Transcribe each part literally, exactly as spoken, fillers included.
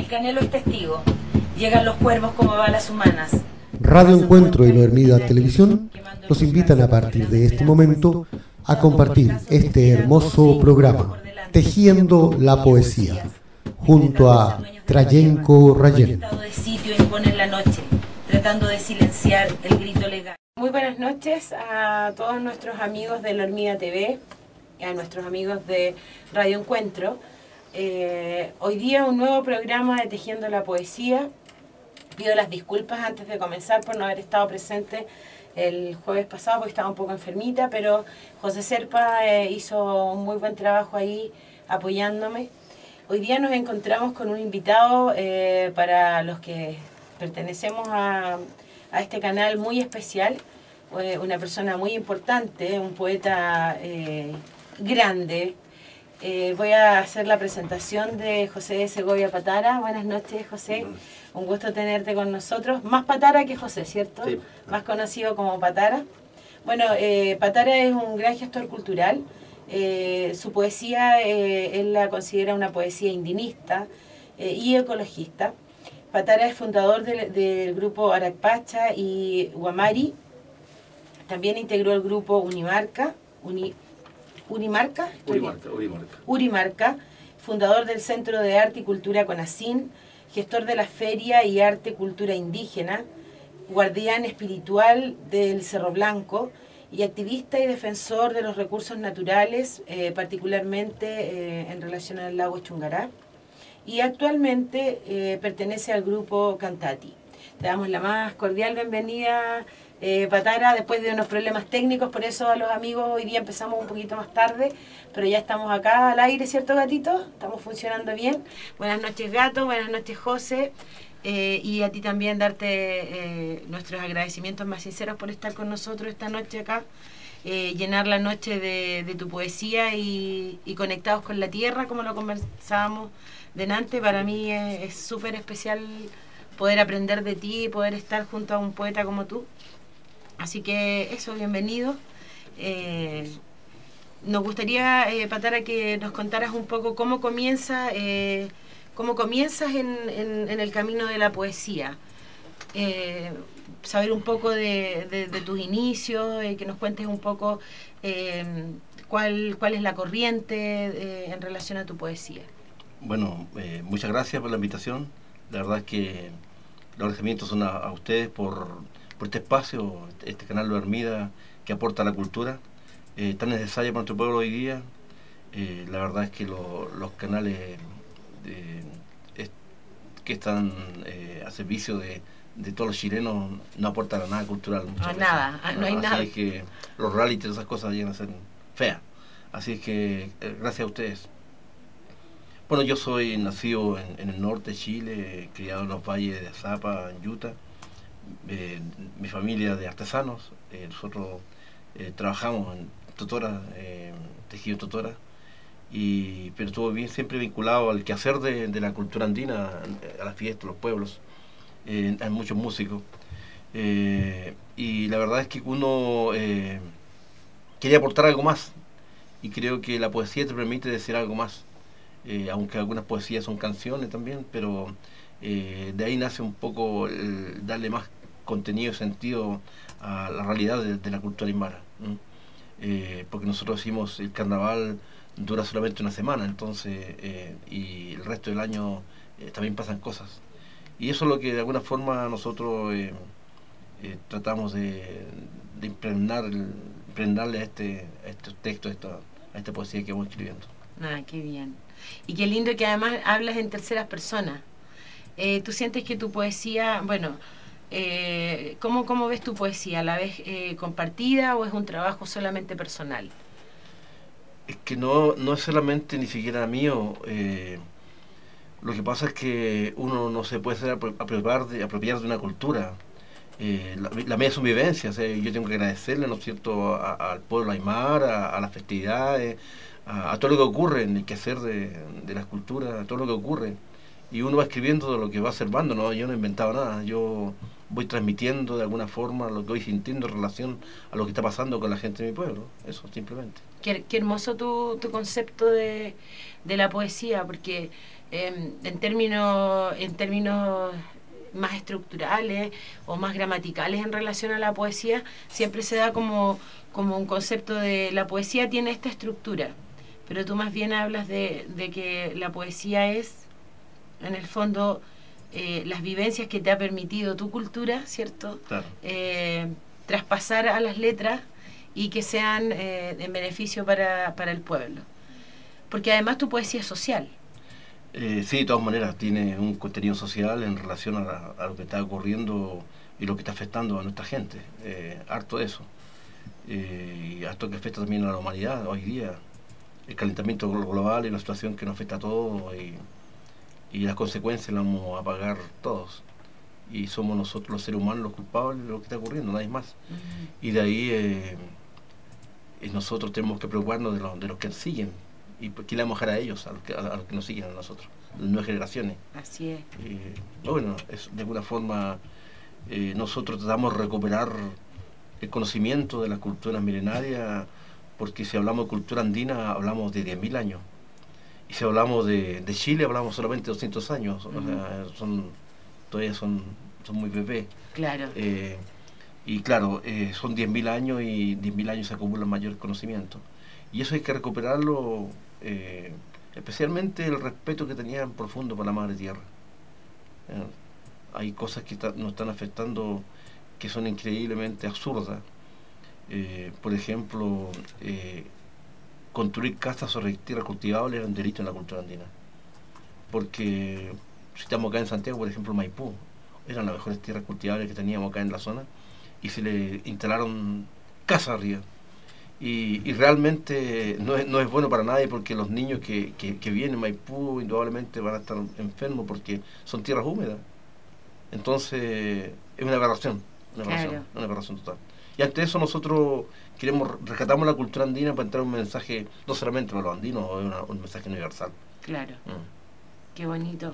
Canelo es testigo. Llegan los cuervos como balas humanas. Radio Encuentro y Lo Hermida Televisión los invitan a partir de este momento a compartir este hermoso programa, Tejiendo la Poesía, junto a Trayenco Rayén. De sitio impone en la noche, tratando de silenciar el grito legal. Muy buenas noches a todos nuestros amigos de La Hormiga T V y a nuestros amigos de Radio Encuentro. Eh, hoy día un nuevo programa de Tejiendo la Poesía. Pido las disculpas antes de comenzar por no haber estado presente el jueves pasado porque estaba un poco enfermita, pero José Serpa eh, hizo un muy buen trabajo ahí apoyándome. Hoy día nos encontramos con un invitado eh, para los que pertenecemos a, a este canal muy especial, eh, una persona muy importante, un poeta eh, grande. Eh, voy a hacer la presentación de José Segovia Patara. Buenas noches, José. Un gusto tenerte con nosotros. Más Patara que José, ¿cierto? Sí. Más conocido como Patara. Bueno, eh, Patara es un gran gestor cultural. Eh, su poesía, eh, él la considera una poesía indinista eh, y ecologista. Patara es fundador del, del grupo Aracpacha y Guamari. También integró el grupo Unimarca. Uni, Unimarca, Urimarca, Urimarca. Urimarca, fundador del Centro de Arte y Cultura CONACYN, gestor de la Feria y Arte Cultura Indígena, guardián espiritual del Cerro Blanco y activista y defensor de los recursos naturales, eh, particularmente eh, en relación al lago Chungará. Y actualmente eh, pertenece al grupo Cantati. Te damos la más cordial bienvenida, eh, Patara, después de unos problemas técnicos, por eso a los amigos hoy día empezamos un poquito más tarde, pero ya estamos acá al aire, ¿cierto, gatito? Estamos funcionando bien. Buenas noches, gato, buenas noches, José, eh, y a ti también darte eh, nuestros agradecimientos más sinceros por estar con nosotros esta noche acá, eh, llenar la noche de, de tu poesía y, y conectados con la tierra, como lo conversábamos delante. Para mí es súper especial poder aprender de ti y poder estar junto a un poeta como tú. Así que eso, bienvenido. Eh, nos gustaría, eh, Patara, que nos contaras un poco cómo comienza, eh, cómo comienzas en, en, en el camino de la poesía. Eh, saber un poco de, de, de tus inicios, eh, que nos cuentes un poco eh, cuál, cuál es la corriente eh, en relación a tu poesía. Bueno, eh, muchas gracias por la invitación. La verdad es que los agradecimientos son a, a ustedes por, por este espacio, este canal Lo Hermida que aporta a la cultura, eh, tan necesaria para nuestro pueblo hoy día. Eh, la verdad es que lo, los canales eh, es, que están eh, a servicio de, de todos los chilenos no aportan a nada cultural. A nada, a, no hay Así nada. Así es que los realities, esas cosas llegan a ser feas. Así es que eh, gracias a ustedes. Bueno, yo soy nacido en, en el norte de Chile, criado en los valles de Azapa, en Utah. Eh, mi familia de artesanos, eh, nosotros eh, trabajamos en Totora, eh, tejido en Totora, y, pero estuvo bien siempre vinculado al quehacer de, de la cultura andina, a las fiestas, los pueblos. Eh, hay muchos músicos. Eh, y la verdad es que uno eh, quería aportar algo más, y creo que la poesía te permite decir algo más. Eh, aunque algunas poesías son canciones también, pero eh, de ahí nace un poco el darle más contenido y sentido a la realidad de, de la cultura aymara. Eh, porque nosotros decimos el carnaval dura solamente una semana, entonces eh, y el resto del año eh, también pasan cosas. Y eso es lo que de alguna forma nosotros eh, eh, tratamos de, de impregnar, impregnarle a este, a estos textos, a esta, a esta poesía que vamos escribiendo. Ah, qué bien. Y qué lindo que además hablas en terceras personas. Eh, ¿Tú sientes que tu poesía, bueno, eh, ¿cómo, cómo ves tu poesía? ¿La ves eh, compartida o es un trabajo solamente personal? Es que no, no es solamente ni siquiera mío. Eh, lo que pasa es que uno no se puede apropiar de, apropiar de una cultura. Eh, la, la mía es su vivencia. O sea, yo tengo que agradecerle, ¿no es cierto?, a, a, al pueblo aymara, a, a las festividades, a, a todo lo que ocurre en el quehacer de, de las culturas, a todo lo que ocurre. Y uno va escribiendo de lo que va observando, ¿no? Yo no he inventado nada, yo voy transmitiendo de alguna forma lo que voy sintiendo en relación a lo que está pasando con la gente de mi pueblo, eso simplemente. Qué, qué hermoso tu, tu concepto de, de la poesía, porque eh, en términos, en términos más estructurales o más gramaticales en relación a la poesía, siempre se da como, como un concepto de la poesía tiene esta estructura, pero tú más bien hablas de, de que la poesía es, en el fondo, eh, las vivencias que te ha permitido tu cultura, ¿cierto? Claro. Eh, traspasar a las letras y que sean eh, en beneficio para, para el pueblo. Porque además tu poesía es social. Eh, sí, de todas maneras, tiene un contenido social en relación a, la, a lo que está ocurriendo y lo que está afectando a nuestra gente. Eh, harto de eso. Eh, y harto que afecta también a la humanidad hoy día. El calentamiento global y la situación que nos afecta a todos y, y las consecuencias las vamos a pagar todos. Y somos nosotros los seres humanos los culpables de lo que está ocurriendo, nadie más. Uh-huh. Y de ahí eh, y nosotros tenemos que preocuparnos de, lo, de los que siguen. ¿Y qué le vamos a dejar a ellos, a los que, a los que nos siguen a nosotros, las nuevas generaciones? Así es. Eh, bueno, es, de alguna forma eh, nosotros tratamos de recuperar el conocimiento de las culturas milenarias, porque si hablamos de cultura andina hablamos de diez mil años, y si hablamos de, de Chile hablamos solamente de doscientos años, uh-huh. O sea, son, todavía son, son muy bebés. Claro. Eh, y claro, eh, son diez mil años y diez mil años se acumulan mayor conocimiento. Y eso hay que recuperarlo, eh, especialmente el respeto que tenían profundo por la madre tierra. Eh, hay cosas que ta, nos están afectando que son increíblemente absurdas. Eh, por ejemplo, eh, construir casas sobre tierras cultivables era un delito en la cultura andina. Porque si estamos acá en Santiago, por ejemplo, Maipú, eran las mejores tierras cultivables que teníamos acá en la zona, y se le instalaron casas arriba. Y, y realmente no es, no es bueno para nadie, porque los niños que, que, que vienen a Maipú indudablemente van a estar enfermos porque son tierras húmedas. Entonces es una aberración, una aberración, claro. Una aberración total. Y ante eso nosotros queremos, rescatamos la cultura andina para entrar un mensaje no solamente para los andinos, una, un mensaje universal. Claro, mm. Qué bonito.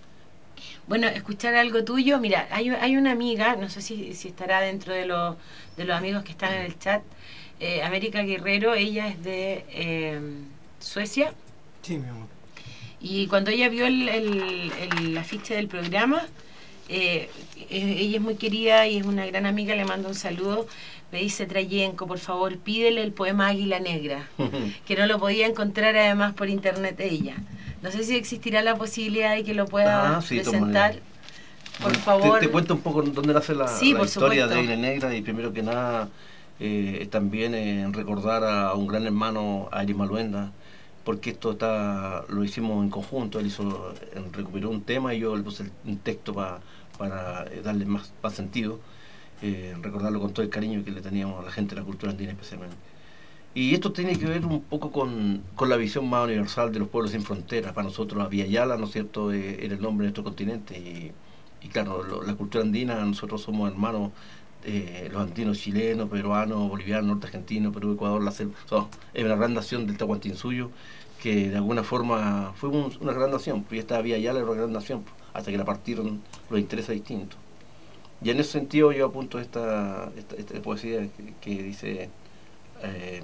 Bueno, escuchar algo tuyo, mira, hay, hay una amiga, no sé si, si estará dentro de los, de los amigos que están en el chat, eh, América Guerrero, ella es de eh, Suecia. Sí, mi amor. Y cuando ella vio el, el, el afiche del programa, eh, ella es muy querida y es una gran amiga, le mando un saludo. Me dice: Trayenco, por favor, pídele el poema Águila Negra, que no lo podía encontrar además por internet ella. No sé si existirá la posibilidad de que lo pueda ah, sí, presentar. Por bueno, favor. Te, te cuento un poco dónde nace la, sí, la por historia supuesto. de Águila Negra, y primero que nada eh, también en eh, recordar a un gran hermano, a Eris Maluenda, porque esto está lo hicimos en conjunto. Él hizo, recuperó un tema y yo le puse un texto pa, para darle más, más sentido, eh, recordarlo con todo el cariño que le teníamos a la gente de la cultura andina especialmente. Y esto tiene que ver un poco con, con la visión más universal de los pueblos sin fronteras. Para nosotros la Vía Yala, ¿no es cierto?, eh, era el nombre de nuestro continente, y, y claro, lo, la cultura andina, nosotros somos hermanos, eh, los andinos chilenos, peruanos, bolivianos, norte argentino, Perú, Ecuador, la selva. So, es una gran nación del Tahuantinsuyo, que de alguna forma fue un, una gran nación, pues esta Vía Yala era una gran nación, pues, hasta que la partieron los intereses distintos. Y en ese sentido yo apunto esta, esta, esta poesía que, que dice... Eh,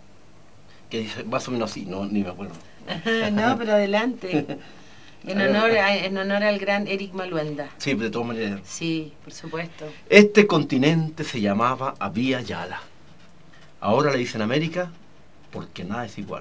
que dice más o menos así, no, ni me acuerdo. No, pero adelante. En honor, a, en honor al gran Eris Maluenda. Sí, de todas maneras. Sí, por supuesto. Este continente se llamaba Vía Yala. Ahora le dicen América porque nada es igual.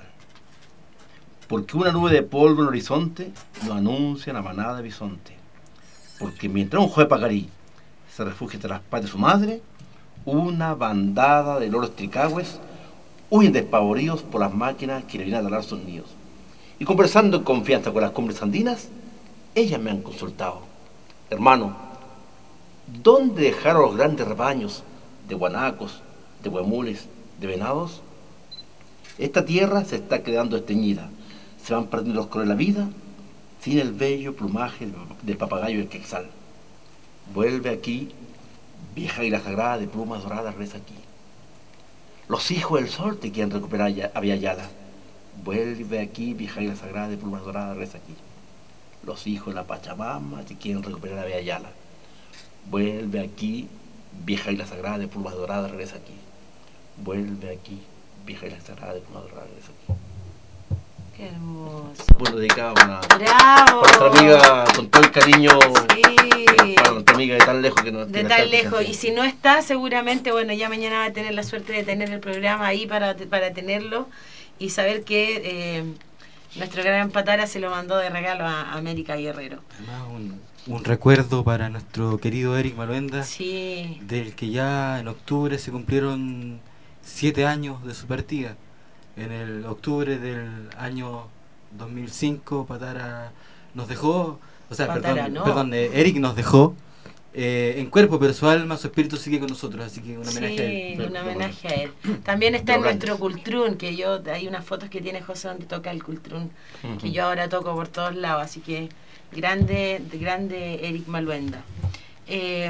Porque una nube de polvo en el horizonte nos anuncia la manada de bisonte. Porque mientras un juez pacarí se refugia tras las patas de su madre, una bandada de loros tricagües huyen despavoridos por las máquinas que le vienen a talar sus nidos. Y conversando en confianza con las cumbres andinas, ellas me han consultado: hermano, ¿dónde dejaron los grandes rebaños de guanacos, de huemules, de venados? Esta tierra se está quedando esteñida, se van perdiendo los colores de la vida, sin el bello plumaje del papagayo y el quetzal. Vuelve aquí, vieja y la sagrada de plumas doradas, reza aquí. Los hijos del sol te quieren recuperar a Vía Yala. Vuelve aquí, vieja y la sagrada de plumas doradas, reza aquí. Los hijos de la Pachamama te quieren recuperar a Vía Yala. Vuelve aquí, vieja y la sagrada de plumas doradas, regresa aquí. Vuelve aquí, vieja y la sagrada de plumas doradas, regresa aquí. Qué hermoso. Bueno, dedicado para, ¡Bravo! para nuestra amiga, con todo el cariño, Sí. para nuestra amiga de tan lejos que nos De que tan está lejos. escuchando. Y si no está, seguramente, bueno, ya mañana va a tener la suerte de tener el programa ahí para, para tenerlo y saber que eh, nuestro gran Patara se lo mandó de regalo a América Guerrero. Además, un, un recuerdo para nuestro querido Eric Maluenda, Sí. del que ya en octubre se cumplieron siete años de su partida. En el octubre del año dos mil cinco, Patara nos dejó, o sea, Patara, perdón, no. perdón eh, Eric nos dejó eh, en cuerpo, pero su alma, su espíritu sigue con nosotros, así que un homenaje a él. Sí, un homenaje a él. También está De en los nuestro grandes. cultrún, que yo, hay unas fotos que tiene José donde toca el cultrún, que yo ahora toco por todos lados, así que grande, grande Eric Maluenda. Eh,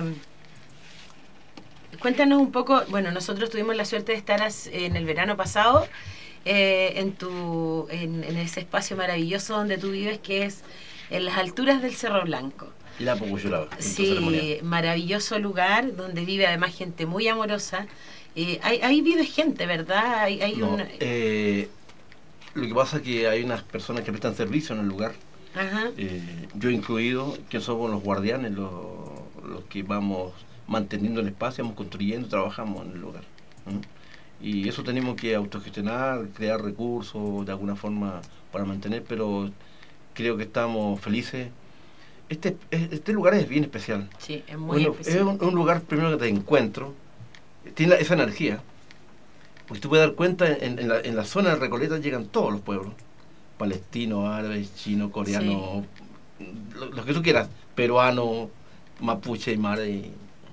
cuéntanos un poco, bueno, nosotros tuvimos la suerte de estar as- en el verano pasado eh, en, tu, en, en ese espacio maravilloso donde tú vives, que es en las alturas del Cerro Blanco. La Popuyuraba, Sí, maravilloso lugar donde vive además gente muy amorosa. Eh, ahí, ahí vive gente, ¿verdad? Hay, hay No, un... eh, lo que pasa es que hay unas personas que prestan servicio en el lugar, Ajá. eh, yo incluido, que somos los guardianes, los, los que vamos manteniendo el espacio, vamos construyendo, trabajamos en el lugar. ¿Mm? Y eso tenemos que autogestionar, crear recursos de alguna forma para mantener, pero creo que estamos felices. Este, este lugar es bien especial. Sí, es muy Bueno, especial. es un, un lugar primero que te encuentro, tiene la- esa energía, porque tú puedes dar cuenta, en, en, la, en la zona de Recoleta llegan todos los pueblos, palestinos, árabes, chinos, coreanos, lo, lo que tú quieras, peruano, mapuche y mare. Y,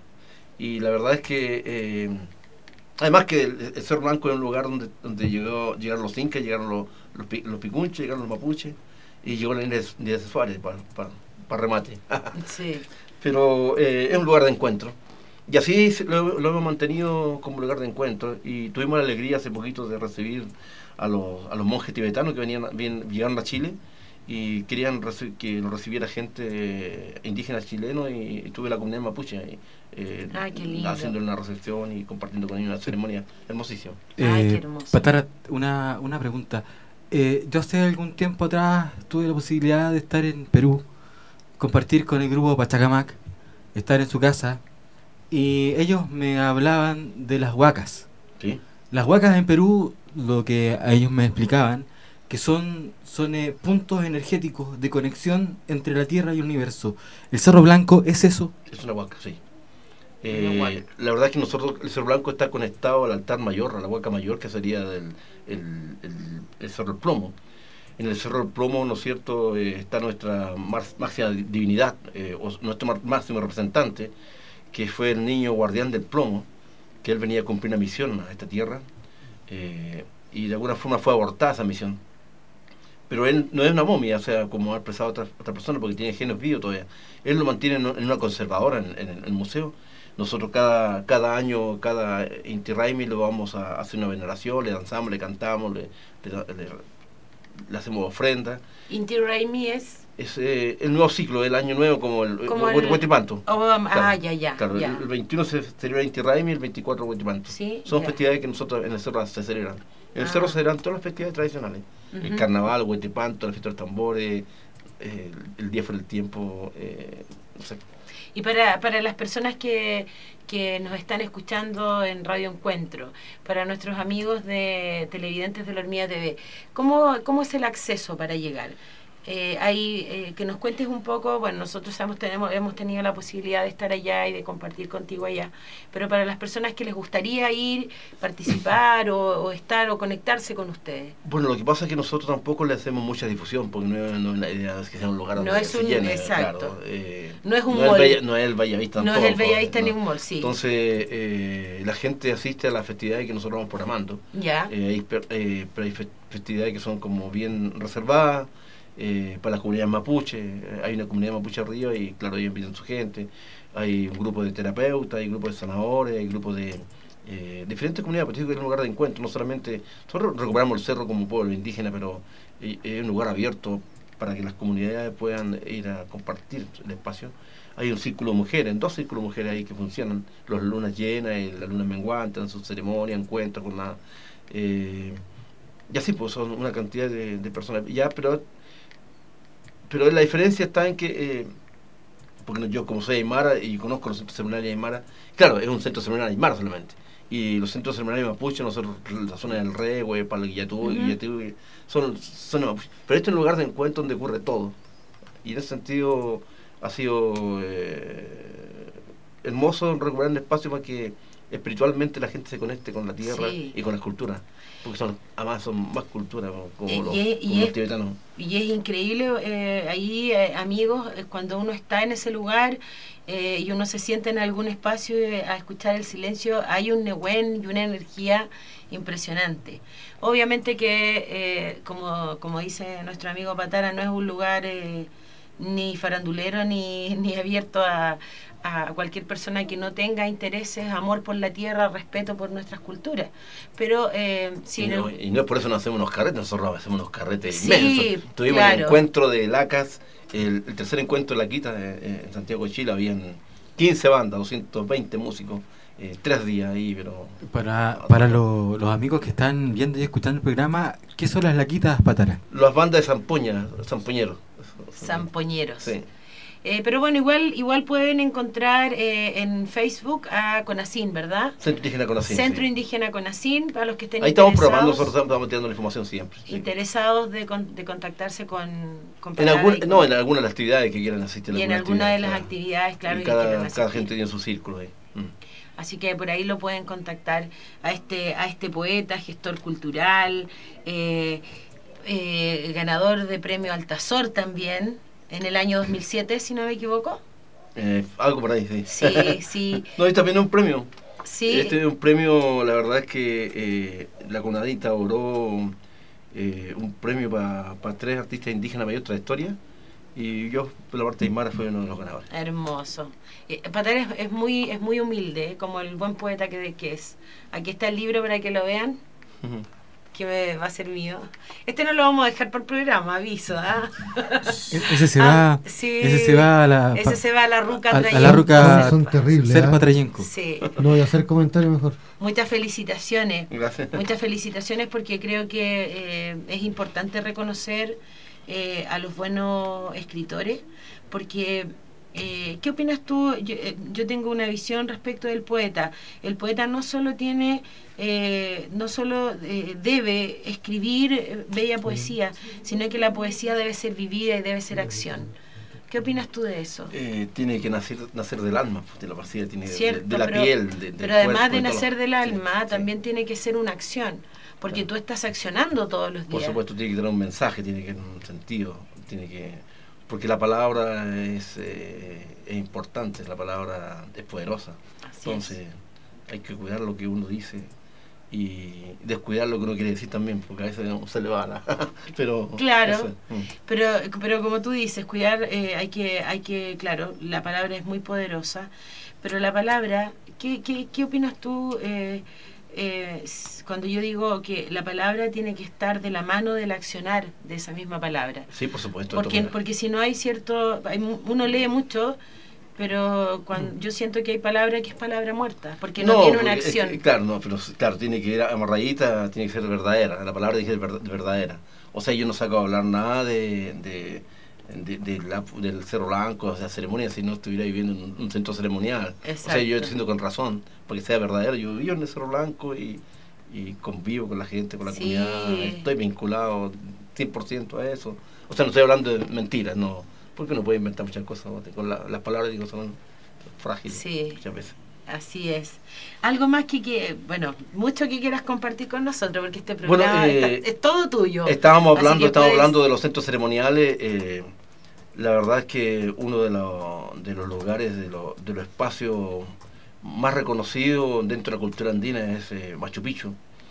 y la verdad es que, eh, además que el, el Cerro Blanco es un lugar donde, donde llegó, llegaron los incas, llegaron los, los, pi- los picunches, llegaron los mapuches, y llegó la India de India de Suárez para pa, remate. Sí. Pero eh, es un lugar de encuentro. Y así se- lo, lo hemos mantenido como lugar de encuentro. Y tuvimos la alegría hace poquito de recibir a los, a los monjes tibetanos que venían, bien, llegaron a Chile y querían reci- que nos recibiera gente eh, indígena chileno, y, y tuve la comunidad mapuche ahí, eh, Ah, qué lindo. haciendo una recepción y compartiendo con ellos una ceremonia hermosísima. Ay, qué Eh, hermoso. Patara, una, una pregunta. Eh, yo hace algún tiempo atrás tuve la posibilidad de estar en Perú, compartir con el grupo Pachacamac, estar en su casa, y ellos me hablaban de las huacas. ¿Sí? Las huacas en Perú, lo que a ellos me explicaban, que son, son eh, puntos energéticos de conexión entre la Tierra y el universo. ¿El Cerro Blanco es eso? Es una huaca, sí. Una Eh, huaca. la verdad es que nosotros, el Cerro Blanco está conectado al altar mayor, a la huaca mayor, que sería del, el, el, el Cerro del Plomo. En el Cerro del Plomo, ¿no es cierto?, eh, está nuestra más- máxima divinidad, eh, o nuestro mar- máximo representante, que fue el niño guardián del plomo, que él venía a cumplir una misión a esta tierra, eh, y de alguna forma fue abortada esa misión. Pero él no es una momia, o sea, como ha expresado otra, otra persona, porque tiene genes vivos todavía. Él lo mantiene en, en una conservadora en, en el museo. Nosotros cada, cada año, cada Inti Raymi lo vamos a hacer una veneración, le danzamos, le cantamos, le, le, le, le hacemos ofrenda. Inti Raymi es... Es eh, el nuevo ciclo, el año nuevo, como el Como el- Huetipanto. Oh, Claro, ah, ya, ya. Claro, ya. el, el veintiuno se celebra Inti Raymi y el veinticuatro Huetipanto. Sí, Son ya. festividades que nosotros en el cerro se celebran. En el Ah. cerro se celebran todas las festividades tradicionales. El Ujú. carnaval, el Huetipanto, la fiesta de los tambores, eh, el día fuera del tiempo, eh, no sé. Y para, para las personas que, que nos están escuchando en Radio Encuentro, para nuestros amigos de televidentes de la Hormiga T V, ¿cómo, cómo es el acceso para llegar? Eh, hay, eh, que nos cuentes un poco, bueno, nosotros hemos, tenemos, hemos tenido la posibilidad de estar allá y de compartir contigo allá, pero para las personas que les gustaría ir, participar o, o estar o conectarse con ustedes. Bueno, lo que pasa es que nosotros tampoco le hacemos mucha difusión, porque no, es- no es la idea es que sea un lugar No donde es se un- llene, exacto. claro, eh, No es un no el mall. Bella- no es el Bellavista No es tampoco, el Bellavista no. ni un mall, sí. Entonces, eh, la gente asiste a las festividades que nosotros vamos programando. Ya. Eh, hay, per- eh, pero hay fe- festividades que son como bien reservadas eh, para la comunidad mapuche. Eh, hay una comunidad mapuche arriba y claro, ellos invitan a su gente. Hay un grupo de terapeutas, hay grupos de sanadores, hay grupos de eh, diferentes comunidades, porque es un lugar de encuentro. No solamente nosotros recuperamos el cerro como pueblo indígena, pero eh, es un lugar abierto para que las comunidades puedan ir a compartir el espacio. Hay un círculo de mujeres, dos círculos de mujeres ahí que funcionan, las lunas llenas y la luna menguante, en sus ceremonias, encuentros con la... Eh, ya sí, pues son una cantidad de, de personas. Ya, pero pero la diferencia está en que, eh, porque yo como soy aymara y conozco los centros ceremoniales aymara, claro, es un centro ceremonial aymara solamente. Y los centros ceremoniales mapuche, nosotros, la zona del Rehue, Palguillatú, uh-huh. Guillatú, son, son mapuche. Pero este es un lugar de encuentro donde ocurre todo. Y en ese sentido ha sido eh, hermoso recuperar un espacio para que espiritualmente la gente se conecte con la tierra, sí, y con la escultura, porque son, además son más culturas como, y, los, y, como y los es, tibetanos. Y es increíble, eh, ahí eh, amigos, eh, cuando uno está en ese lugar eh, y uno se siente en algún espacio eh, a escuchar el silencio, hay un nehuen y una energía impresionante. Obviamente que, eh, como, como dice nuestro amigo Patara, no es un lugar eh, ni farandulero ni, ni abierto a, a cualquier persona que no tenga intereses, amor por la tierra, respeto por nuestras culturas. Pero eh, si y, no, el... y no es por eso no hacemos unos carretes, nosotros hacemos unos carretes sí, inmensos. Tuvimos claro. el encuentro de Lacas, el, el tercer encuentro de la Quita eh, en Santiago de Chile, habían quince bandas, doscientos veinte músicos, eh, tres días ahí, pero... Para, para lo, los amigos que están viendo y escuchando el programa, ¿qué son las laquitas, Patara? Las bandas de zampoña, zampoñeros. Zampoñeros. Sí. Eh, pero bueno, igual igual pueden encontrar eh, en Facebook a CONACYN, ¿verdad? Centro Indígena CONACYN. Centro sí. Indígena CONACYN, para los que estén ahí estamos interesados. probando, nosotros estamos tirando la información siempre. Sí. Interesados de, con, de contactarse con... con en algún, con, no, en alguna de las actividades que quieran asistir. Y en alguna de las claro. actividades, claro. Y cada, que quieran cada gente tiene su círculo ahí. Mm. Así que por ahí lo pueden contactar a este, a este poeta, gestor cultural, eh, eh, ganador de premio Altazor también, en el año dos mil siete, si no me equivoco. Eh, algo por ahí, sí. Sí, sí. No, y también un premio. Sí. Este es un premio, la verdad es que eh, la CONADITA oró eh, un premio para pa tres artistas indígenas mayor trayectoria, y yo, por la parte de Aymara, fui uno de los ganadores. Hermoso. Eh, Patara es, es muy es muy humilde, ¿eh? Como el buen poeta que, que es. Aquí está el libro para que lo vean. Uh-huh. Que me va a ser mío. Este no lo vamos a dejar por programa, aviso, ¿ah? Ese se va, ah, sí, ese se va a la ese se va a la ruca a, a la ruca son terribles. Serpa ¿eh? Trayenco. Sí. No voy a hacer comentario mejor. Muchas felicitaciones. Gracias. Muchas felicitaciones porque creo que eh, es importante reconocer eh, a los buenos escritores, porque Eh, ¿qué opinas tú? Yo, eh, yo tengo una visión respecto del poeta. El poeta no solo tiene, eh, no solo eh, debe escribir eh, bella poesía, sino que la poesía debe ser vivida y debe ser acción. ¿Qué opinas tú de eso? Eh, tiene que nacer nacer del alma, de la poesía, tiene Cierto, de, de la pero, piel. De, del pero además cuerpo, de nacer todo. del alma, sí, también sí. tiene que ser una acción, porque claro. Tú estás accionando todos los días. Por supuesto, tiene que tener un mensaje, tiene que tener un sentido, tiene que... Porque la palabra es, eh, es importante, la palabra es poderosa. Así Entonces es. Hay que cuidar lo que uno dice y descuidar lo que uno quiere decir también, porque a veces se le va la... pero claro, eso, mm. pero pero como tú dices, cuidar, eh, hay que, hay que, claro, la palabra es muy poderosa, pero la palabra, ¿qué, qué, qué opinas tú eh, eh, cuando yo digo que la palabra tiene que estar de la mano del accionar de esa misma palabra? Sí, por supuesto. Porque, porque si no hay cierto, hay, uno lee mucho, pero cuando, mm. yo siento que hay palabra que es palabra muerta, porque no, no tiene una acción. Es, claro, no, pero claro, tiene que ir amarradita, tiene que ser verdadera, la palabra tiene que ser verdadera. O sea, yo no saco a hablar nada de, de, de, de la, del Cerro Blanco, o sea, ceremonia, si no estuviera viviendo en un, un centro ceremonial. Exacto. O sea, yo siento con razón, porque sea verdadero. Yo vivo en el Cerro Blanco y, y convivo con la gente, con la sí. comunidad, estoy vinculado cien por ciento a eso. O sea, no estoy hablando de mentiras, no. Porque uno puede inventar muchas cosas, ¿no? Con la, las palabras digo son frágiles sí, muchas veces. Así es. Algo más que, que, bueno, mucho que quieras compartir con nosotros, porque este programa bueno, eh, está, es todo tuyo. Estábamos hablando, estábamos puedes... hablando de los centros ceremoniales. Eh, la verdad es que uno de, lo, de los lugares, de, lo, de los espacios más reconocidos dentro de la cultura andina es eh, Machu Picchu.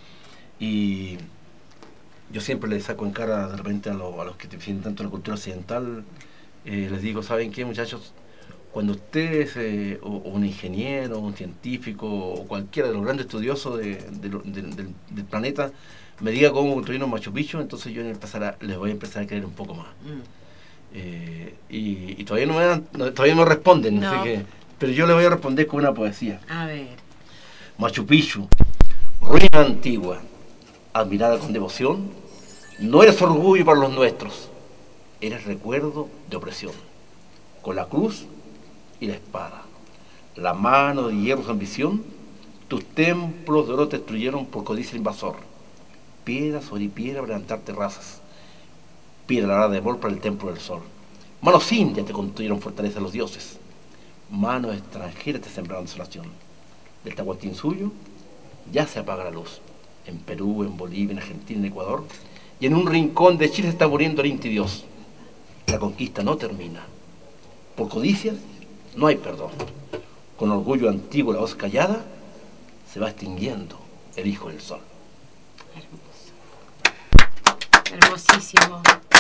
Y yo siempre le saco en cara de repente a, lo, a los que defienden tanto la cultura occidental. Eh, les digo, ¿saben qué, muchachos? Cuando ustedes, eh, o, o un ingeniero, un científico, o cualquiera de los grandes estudiosos de, de, de, de, del planeta, me diga cómo construir un Machu Picchu, entonces yo empezar a, les voy a empezar a creer un poco más. Mm. Eh, y, y todavía no me dan, no, todavía no responden, no. Así que, pero yo les voy a responder con una poesía. A ver. Machu Picchu, ruina antigua, admirada con devoción, no eres orgullo para los nuestros, eres recuerdo de opresión, con la cruz y la espada, la mano de hierro su ambición, tus templos de oro te destruyeron por codicia invasor, piedra sobre piedra para levantar terrazas, piedra de amor para el templo del sol, manos indias te construyeron fortaleza los dioses, manos extranjeras te sembraron desolación, del Tahuantinsuyo ya se apaga la luz, en Perú, en Bolivia, en Argentina, en Ecuador, y en un rincón de Chile se está muriendo el Inti Dios. La conquista no termina. Por codicia no hay perdón. Con orgullo antiguo la voz callada se va extinguiendo el hijo del sol. Hermoso. Hermosísimo.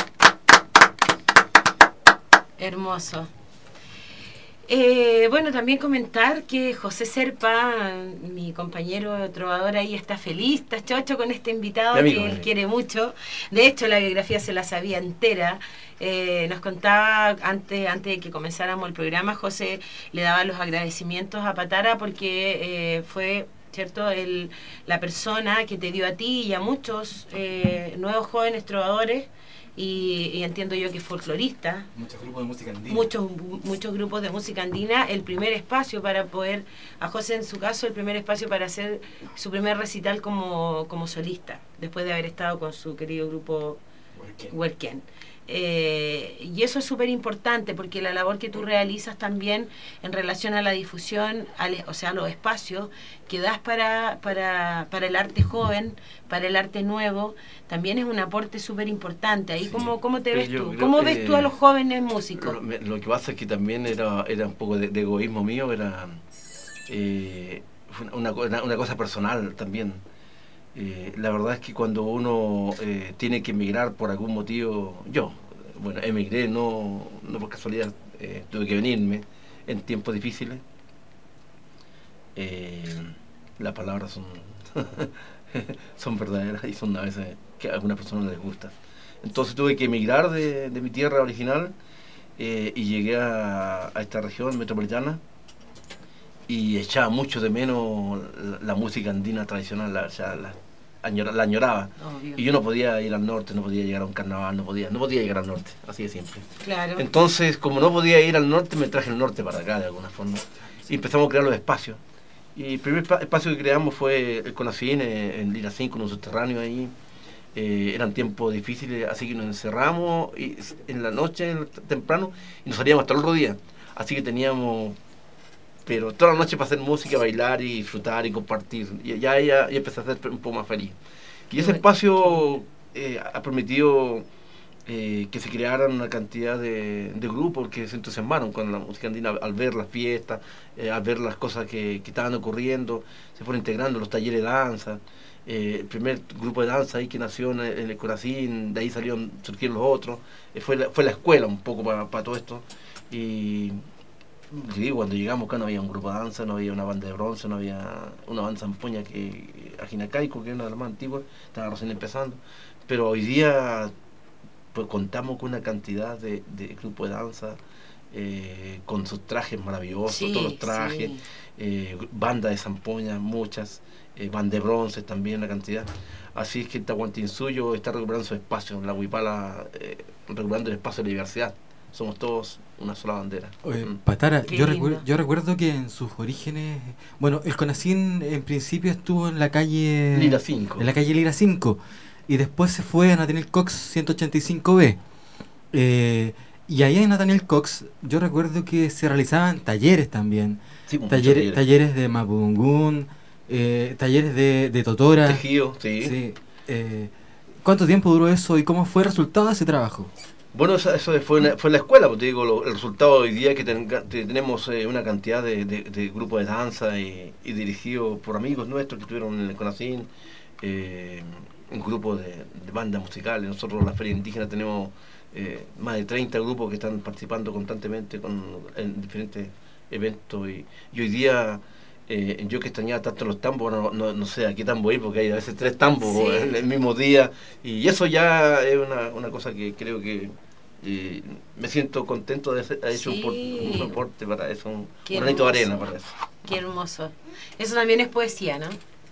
Hermoso. Eh, bueno, también comentar que José Serpa, mi compañero trovador ahí, está feliz, está chocho con este invitado amigo, que él quiere mucho. De hecho, la biografía se la sabía entera. Eh, nos contaba antes, antes de que comenzáramos el programa, José le daba los agradecimientos a Patara porque eh, fue, ¿cierto?, el, la persona que te dio a ti y a muchos eh, nuevos jóvenes trovadores. Y, y entiendo yo que folclorista, muchos grupos de música andina, muchos muchos grupos de música andina, el primer espacio para poder, a José en su caso, el primer espacio para hacer su primer recital como, como solista, después de haber estado con su querido grupo Huerquén. Eh, y eso es súper importante porque la labor que tú realizas también en relación a la difusión, al, o sea, a los espacios que das para, para, para el arte joven, para el arte nuevo, también es un aporte súper importante. Ahí, sí. ¿cómo, ¿Cómo te ves tú? ¿Cómo ves eh, tú a los jóvenes músicos? Lo, lo que pasa es que también era, era un poco de, de egoísmo mío, era eh, una, una, una cosa personal también. Eh, la verdad es que cuando uno eh, tiene que emigrar por algún motivo, yo, bueno, emigré, no, no por casualidad, eh, tuve que venirme en tiempos difíciles. Eh, las palabras son, son verdaderas y son a veces que a algunas personas les gusta. Entonces tuve que emigrar de, de mi tierra original eh, y llegué a, a esta región metropolitana. Y echaba mucho de menos la, la música andina tradicional, la, o sea, la, añora, la añoraba. Obvio. Y yo no podía ir al norte, no podía llegar a un carnaval, no podía, no podía llegar al norte, así de siempre. Claro. Entonces, como no podía ir al norte, me traje el norte para acá de alguna forma. Y empezamos a crear los espacios. Y el primer espacio que creamos fue el Conacín, eh, en Lira cinco, en un subterráneo ahí. Eh, eran tiempos difíciles, así que nos encerramos y, en la noche, temprano, y nos salíamos hasta el otro día. Así que teníamos... pero toda la noche para hacer música, bailar y disfrutar y compartir. Y ya, ya, ya empecé a ser un poco más feliz. Y ese espacio eh, ha permitido eh, que se crearan una cantidad de, de grupos que se entusiasmaron con la música andina al ver las fiestas, eh, al ver las cosas que, que estaban ocurriendo, se fueron integrando los talleres de danza. Eh, el primer grupo de danza ahí que nació en el, en el Coracín, de ahí salieron, surgieron los otros. Eh, fue, la, fue la escuela un poco para, para todo esto. Y digo, cuando llegamos acá no había un grupo de danza, no había una banda de bronce, no había una banda zampuña que Ajinacaico, que es una de las más antiguas, estaba recién empezando. Pero hoy día pues contamos con una cantidad de, de grupos de danza eh, con sus trajes maravillosos, sí, todos los trajes, sí. eh, bandas de zampuña, muchas, eh, bandas de bronce también, una cantidad. Así es que el Tahuantinsuyo está recuperando su espacio, la Huipala eh, recuperando el espacio de la diversidad. Somos todos una sola bandera. Oye, Patara, yo, recu yo recuerdo que en sus orígenes, bueno, el Conacín en principio estuvo en la calle Lira cinco. En la calle Lira cinco y después se fue a Nathaniel Cox ciento ochenta y cinco B. Eh, y ahí en Nathaniel Cox yo recuerdo que se realizaban talleres también. Sí, talleres, talleres. talleres de mapudungún, eh, talleres de, de totora. Tejido, sí. sí. Eh, ¿Cuánto tiempo duró eso y cómo fue el resultado de ese trabajo? Bueno, eso, eso fue, en la, fue en la escuela, porque te digo, lo, el resultado hoy día que ten, te, tenemos eh, una cantidad de, de, de grupos de danza y, y dirigidos por amigos nuestros que estuvieron en el Conacín, eh, un grupo de, de bandas musicales. Nosotros en la Feria Indígena tenemos eh, más de treinta grupos que están participando constantemente con, en diferentes eventos y, y hoy día... Eh, yo que extrañaba tanto los tambos, no, no, no sé a qué tambo ir, porque hay a veces tres tambos sí. en el mismo día, y eso ya es una, una cosa que creo que eh, me siento contento de haber hecho sí. un, un aporte para eso, un qué granito hermoso. de arena para eso. Qué hermoso. Eso también es poesía, ¿no?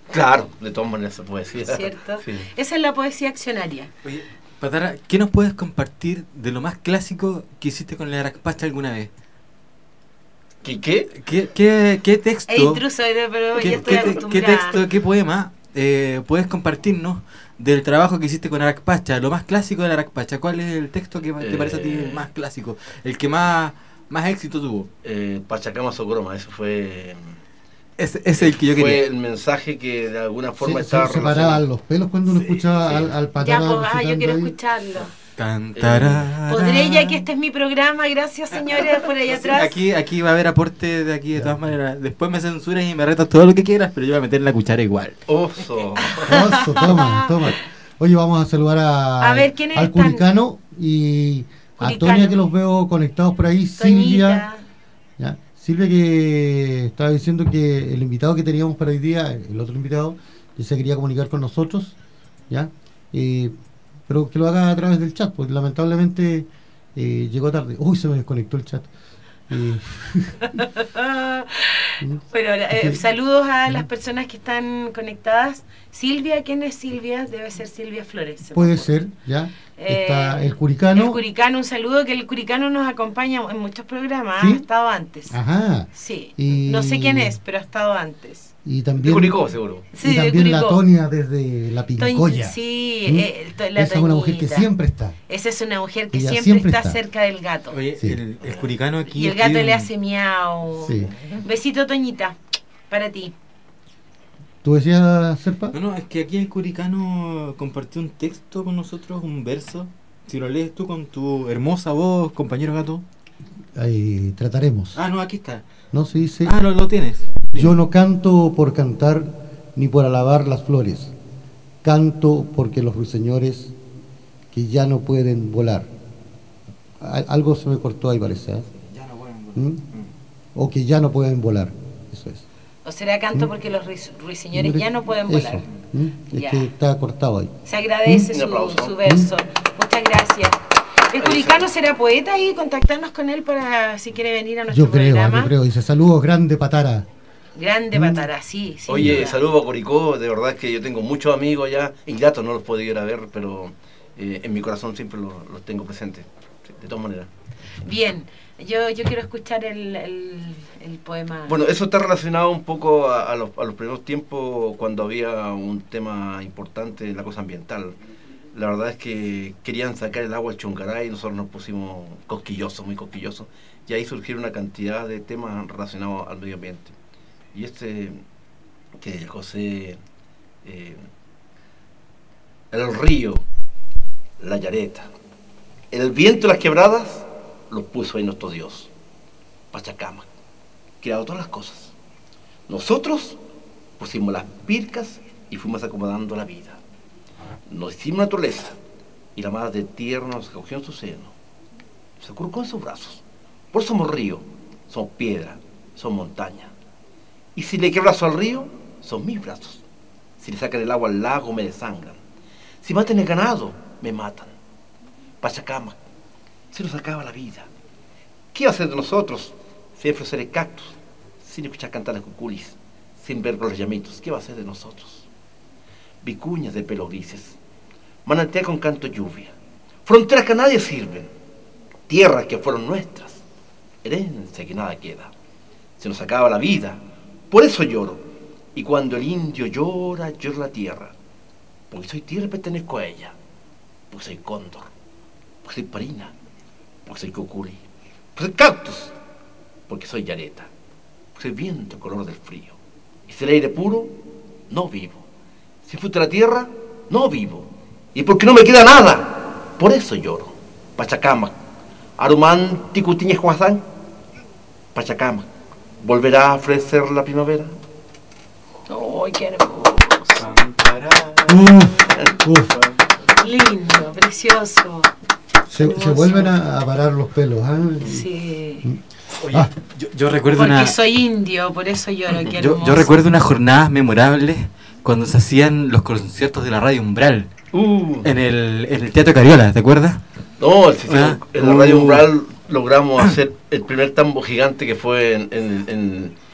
Claro, de todas maneras se puede decir. ¿Cierto? Sí. Esa es la poesía accionaria. Oye, Patara, ¿qué nos puedes compartir de lo más clásico que hiciste con la Aracpacha alguna vez? ¿Qué? ¿Qué? ¿Qué, qué, qué texto? Es intruso, pero ¿Qué, ya estoy qué te- acostumbrada. qué texto, qué poema eh, puedes compartirnos del trabajo que hiciste con Aracpacha? Lo más clásico de la Aracpacha. ¿Cuál es el texto que te parece a ti el más clásico? El que más, más éxito tuvo. Eh, Pachacama Socoroma, eso fue... Ese ese es el que yo fue quería. el mensaje que de alguna Se, forma se, estaba se paraban relacionado. los pelos cuando uno Sí, escuchaba sí. al, al Ya, Patara pues, ah, yo recitando quiero ahí. escucharlo. Cantará. ¿Podré, ya que este es mi programa? Gracias, señores, por allá atrás. Aquí, aquí va a haber aporte de aquí de todas maneras. Después me censuras y me retas todo lo que quieras, pero yo voy a meter la cuchara igual. Oso. Oso, toma, toma. Oye, vamos a saludar a, A ver, ¿quiénes al están? Curicano y a Curicano. Toña, que los veo conectados por ahí, Silvia. Toñita. ¿Ya? Silvia, que estaba diciendo que el invitado que teníamos para hoy día, el otro invitado, que se quería comunicar con nosotros, ¿ya? Eh, pero que lo haga a través del chat, porque lamentablemente eh, llegó tarde. Uy, se me desconectó el chat. Eh, Bueno, eh, Ok. saludos a las personas que están conectadas. Silvia, ¿quién es Silvia? Debe ser Silvia Flores. se me puede ocurre. ser, ¿ya? Eh, Está el Curicano. El Curicano, un saludo, que el Curicano nos acompaña en muchos programas, ¿Sí? ha estado antes. Ajá. Sí, Y- no sé quién es, pero ha estado antes. Y De también, Curicó, seguro. Sí, y de también la Curicó. Tonia desde la Toñ- Pincoya. sí, ¿Mm? eh, to- la Esa es una mujer que Toñita. siempre está. Esa es una mujer que Ella siempre, siempre está, está. cerca del gato. Oye, Sí. el, el curicano aquí. Y el gato escribe le un- hace miau. Sí. Besito, Toñita, para ti. ¿Tú decías, Serpa? No, no, es que aquí el curicano compartió un texto con nosotros, un verso. Si lo lees tú con tu hermosa voz, compañero gato. Ahí trataremos. Ah, no, aquí está. ¿No se dice? Ah, lo, lo tienes. Yo no canto por cantar ni por alabar las flores. Canto porque los ruiseñores que ya no pueden volar. Al- Algo se me cortó ahí, parece. ¿eh? Ya no pueden ¿Mm? O que ya no pueden volar. Eso es. O será canto ¿Mm? porque los ruis- ruiseñores ya no pueden Eso. volar. ¿Mm? Es Ya. que está cortado ahí. Se agradece Un su, aplauso. su verso. Muchas gracias. ¿El Curicano será poeta y contactarnos con él para si quiere venir a nuestro Yo creo, programa? yo creo. Dice, saludos, grande Patara. Grande Mm. Patara, sí. sin Oye, duda. saludos a Curicó, de verdad que yo tengo muchos amigos allá, ingratos no los puedo ir a ver, pero eh, en mi corazón siempre los, los tengo presentes, sí, de todas maneras. Bien, yo, yo quiero escuchar el, el, el poema. Bueno, eso está relacionado un poco a, a los, a los primeros tiempos cuando había un tema importante en la cosa ambiental. La verdad es que querían sacar el agua al Chungaray y nosotros nos pusimos cosquillosos, muy cosquillosos, y ahí surgieron una cantidad de temas relacionados al medio ambiente. Y este, que el José, eh, el río, la yareta, el viento y las quebradas, los puso ahí nuestro Dios, Pachacama, creado todas las cosas. Nosotros pusimos las pircas y fuimos acomodando la vida. Nos hicimos naturaleza y la madre tierra nos acogió en su seno, se acurrucó en sus brazos. Por eso somos río, somos piedra, somos montaña. Y si le quebrazo al río, son mis brazos. Si le sacan el agua al lago, me desangran. Si matan el ganado, me matan. Pachacama, se nos acaba la vida. ¿Qué va a hacer de nosotros sin florecer el cactus, sin escuchar cantar las cuculis, sin ver los llamitos? ¿Qué va a hacer de nosotros? Vicuñas de pelo grises, manantial con canto lluvia, fronteras que a nadie sirven, tierras que fueron nuestras, herencia que nada queda. Se nos acaba la vida, por eso lloro. Y cuando el indio llora, llora la tierra, porque soy tierra y pertenezco a ella, porque soy cóndor, porque soy parina, porque soy cuculi, porque soy cactus, porque soy yareta, porque soy viento color del frío. Y si el aire puro, no vivo. Si fruta la tierra, no vivo. Y porque no me queda nada, por eso lloro. Pachacama, Arumanti Cutiñez Juazán, Pachacama, ¿volverá a florecer la primavera? ¡Ay, qué hermoso! Uf, uf. Lindo, precioso. Se, se Hermoso. vuelven a, a parar los pelos. ¿ah? Sí. Oye, Ah. yo, yo recuerdo Porque una. soy indio, por eso lloro. Qué Yo, hermoso. yo recuerdo unas jornadas memorables cuando se hacían los conciertos de la radio Umbral Uh, en el, en el Teatro Cariola, ¿te acuerdas? no, sí, sí, Ah. en la radio Uh. Umbral logramos hacer el primer tambo gigante que fue en, en, en,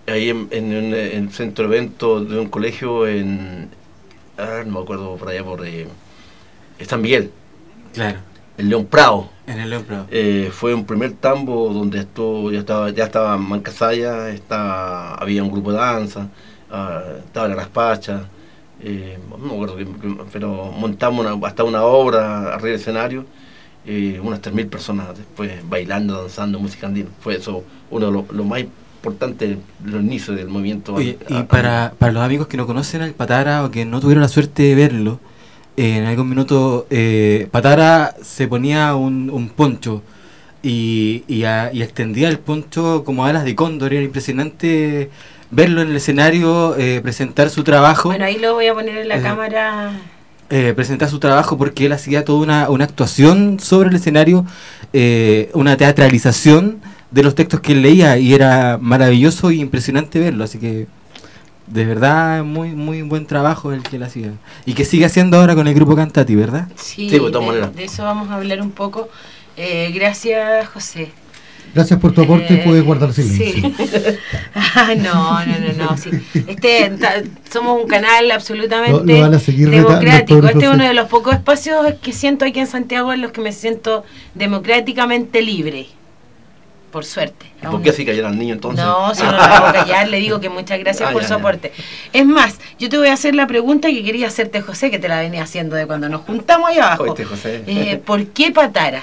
ahí en, en, en, en centro de eventos de un colegio en, ah, no me acuerdo, por allá por eh, San Miguel. Claro. El León Prado. En el León Prado. Eh, fue un primer tambo donde estuvo, ya estaba, ya estaba Mancasaya, estaba, había un grupo de danza, uh, estaba la Raspacha, eh, no me acuerdo, que, pero montamos una, hasta una obra arriba del escenario, eh, unas tres mil personas después bailando, danzando, música andina. Fue eso uno de los lo más importantes, los inicios del movimiento. Oye, a, y a, para, para los amigos que no conocen al Patara o que no tuvieron la suerte de verlo, eh, en algún minuto eh, Patara se ponía un, un poncho y, y, a, y extendía el poncho como alas de cóndor. Era impresionante verlo en el escenario, eh, presentar su trabajo. Bueno, ahí lo voy a poner en la eh, cámara. Eh, presentar su trabajo, porque él hacía toda una, una actuación sobre el escenario, eh, una teatralización de los textos que él leía, y era maravilloso y impresionante verlo. Así que de verdad muy muy buen trabajo el que él hacía, y que sigue haciendo ahora con el grupo Cantati, ¿verdad? Sí, sí, de todas de, maneras. de eso vamos a hablar un poco. Eh, gracias, José. Gracias por tu aporte, Eh, puedes guardar silencio. Sí. Ah, no, no, no, no. Sí. Este, ta, somos un canal absolutamente Lo- lo van a seguir democrático. retando, Este es José. uno de los pocos espacios que siento aquí en Santiago en los que me siento democráticamente libre. Por suerte. ¿Y por qué así cayeron niños entonces? No, si no lo hago callar, le digo que muchas gracias Ah, por ya, su ya. aporte. Es más, yo te voy a hacer la pregunta que quería hacerte, José, que te la venía haciendo de cuando nos juntamos ahí abajo. Oíste, José. Eh, ¿Por qué Patara?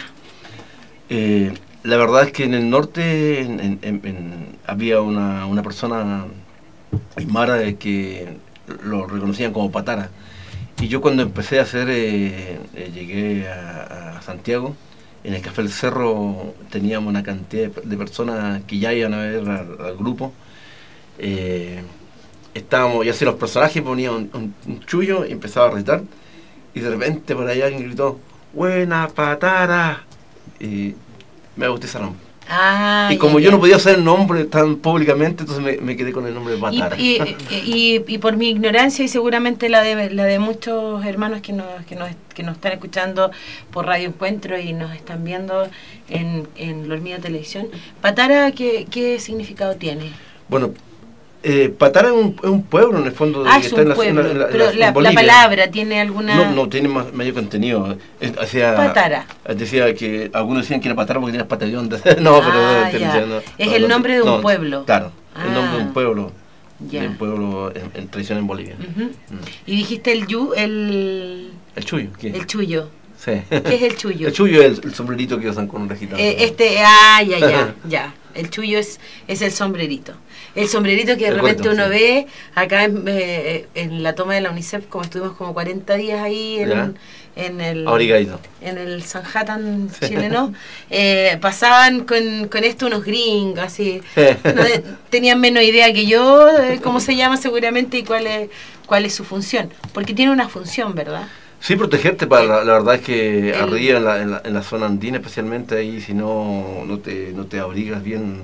Eh, la verdad es que en el norte en, en, en, en, había una, una persona aymara eh, que lo reconocían como Patara. Y yo cuando empecé a hacer, eh, eh, llegué a, a Santiago, en el Café del Cerro teníamos una cantidad de, de personas que ya iban a ver al, al grupo. Eh, estábamos, ya sé, los personajes ponían un, un, un chullo y empezaba a retar. Y de repente por allá alguien gritó, ¡Buena Patara! Y me bautizaron. Ah, y como ya, yo ya. no podía hacer el nombre tan públicamente, entonces me, me quedé con el nombre de Patara. Y, y, y, y por mi ignorancia y seguramente la de la de muchos hermanos que nos, que nos, que nos están escuchando por Radio Encuentro y nos están viendo en, en La Hormiga Televisión, Patara, ¿qué, qué significado tiene? Bueno, eh, Patara es un, es un pueblo en el fondo. Ah, que es está en un la- pueblo, en la- en pero en la, la Bolivia. palabra tiene alguna... No, no tiene más, mayor contenido. Es- Hacía, Patara. Decía que algunos decían que era Patara porque tenías pata de onda. No, Ah, pero ya. decía, no, Es no, el no, nombre de un no, pueblo. Claro, Ah. el nombre de un pueblo. Ya. De un pueblo en, en tradición en Bolivia. Ujú. Mm. Y dijiste el yu, el, El chullo. ¿Qué? el chullo. Sí. ¿Qué es el chullo? El chullo es el, el sombrerito que usan con un rejito. Eh, este, ah, ya, ya, ya. El chullo es, es el sombrerito. El sombrerito que de El repente gorrito, uno sí. ve acá en, eh, en la toma de la UNICEF, como estuvimos como cuarenta días ahí Ya. en, en el Abrigadito. en el Sanhattan chileno, eh, pasaban con, con esto unos gringos, así, no, eh, tenían menos idea que yo de cómo se llama seguramente y cuál es, cuál es su función, porque tiene una función, ¿verdad? Sí, protegerte, para la, la verdad es que El- arriba en la, en, la, en la zona andina especialmente, ahí si no, no, te, no te abrigas bien,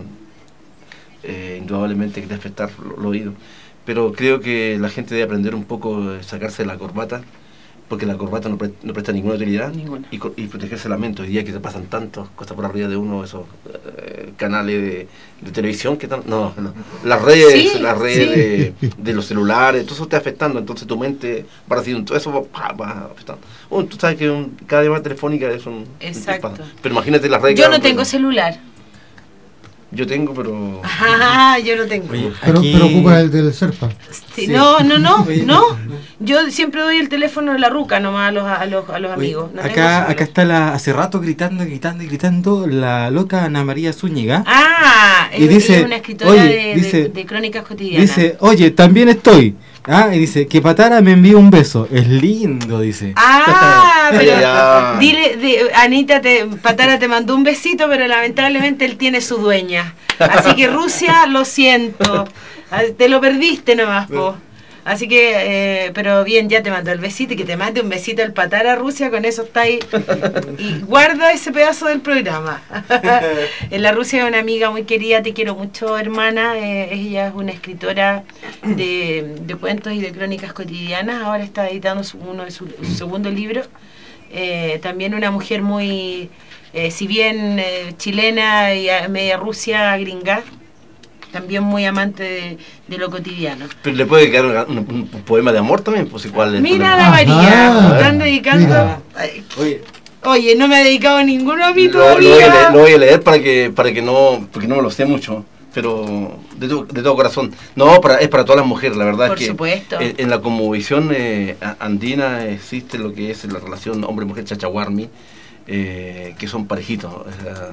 eh, indudablemente que te afectar los oídos. Pero creo que la gente debe aprender un poco a sacarse la corbata, porque la corbata no, pre- no presta ninguna utilidad, Ninguna. y, co- y protegerse la mente. Hoy día que se pasan tantas cosas por arriba de uno, esos eh, canales de, de televisión, que tan, no, no, las redes, Sí, las redes sí. de, de los celulares, todo eso está afectando, entonces tu mente va recibiendo todo eso, va, va afectando. Bueno, tú sabes que un, cada llamada telefónica es un... Exacto. un- pero imagínate las redes. Yo que no van- tengo celular. Yo tengo, pero... Ah, yo no tengo. Oye, Pero, aquí- pero ocupa el del Serpa. Sí, Sí. No, no, no, Oye, no. Yo siempre doy el teléfono de la ruca nomás a los, a los, a los Oye, amigos. No tengo acá, celular. acá está la, hace rato gritando, gritando y gritando la loca Ana María Zúñiga. Ah, Y es, dice, es una escritora oye, de, de- dice- de crónicas cotidianas. Dice, oye, también estoy. Ah, y dice, que Patara me envíe un beso. Es lindo, dice. Ah, pero Ya, ya. dile, de- Anita, te, Patara te mandó un besito, pero lamentablemente él tiene su dueña. Así que Rusia, lo siento. Ah, te lo perdiste nomás, po. Así que, eh, pero bien, ya te mandó el besito y que te mande un besito el Patara a Rusia, con eso está ahí. Y guarda ese pedazo del programa. En la Rusia es una amiga muy querida, te quiero mucho, hermana. Eh, ella es una escritora de, de cuentos y de crónicas cotidianas. Ahora está editando su, uno de su, su segundo libro. Eh, también una mujer muy, eh, si bien eh, chilena y a- media Rusia, gringa. también muy amante de, de lo cotidiano. Pero le puede quedar un, un, un poema de amor también, pues igual. Es Mira problema. la María, Ajá, están dedicando... mira. Ay, Oye, oye, no me ha dedicado ninguno a mí Lo, lo, voy a todavía. leer, lo voy a leer para que, para que no, porque no me lo sé mucho, pero de, to, de todo corazón. No, para, es para todas las mujeres, la verdad. Por es que supuesto. En, en la cosmovisión eh, andina existe lo que es la relación hombre-mujer chachahuarmi, eh, que son parejitos. O sea,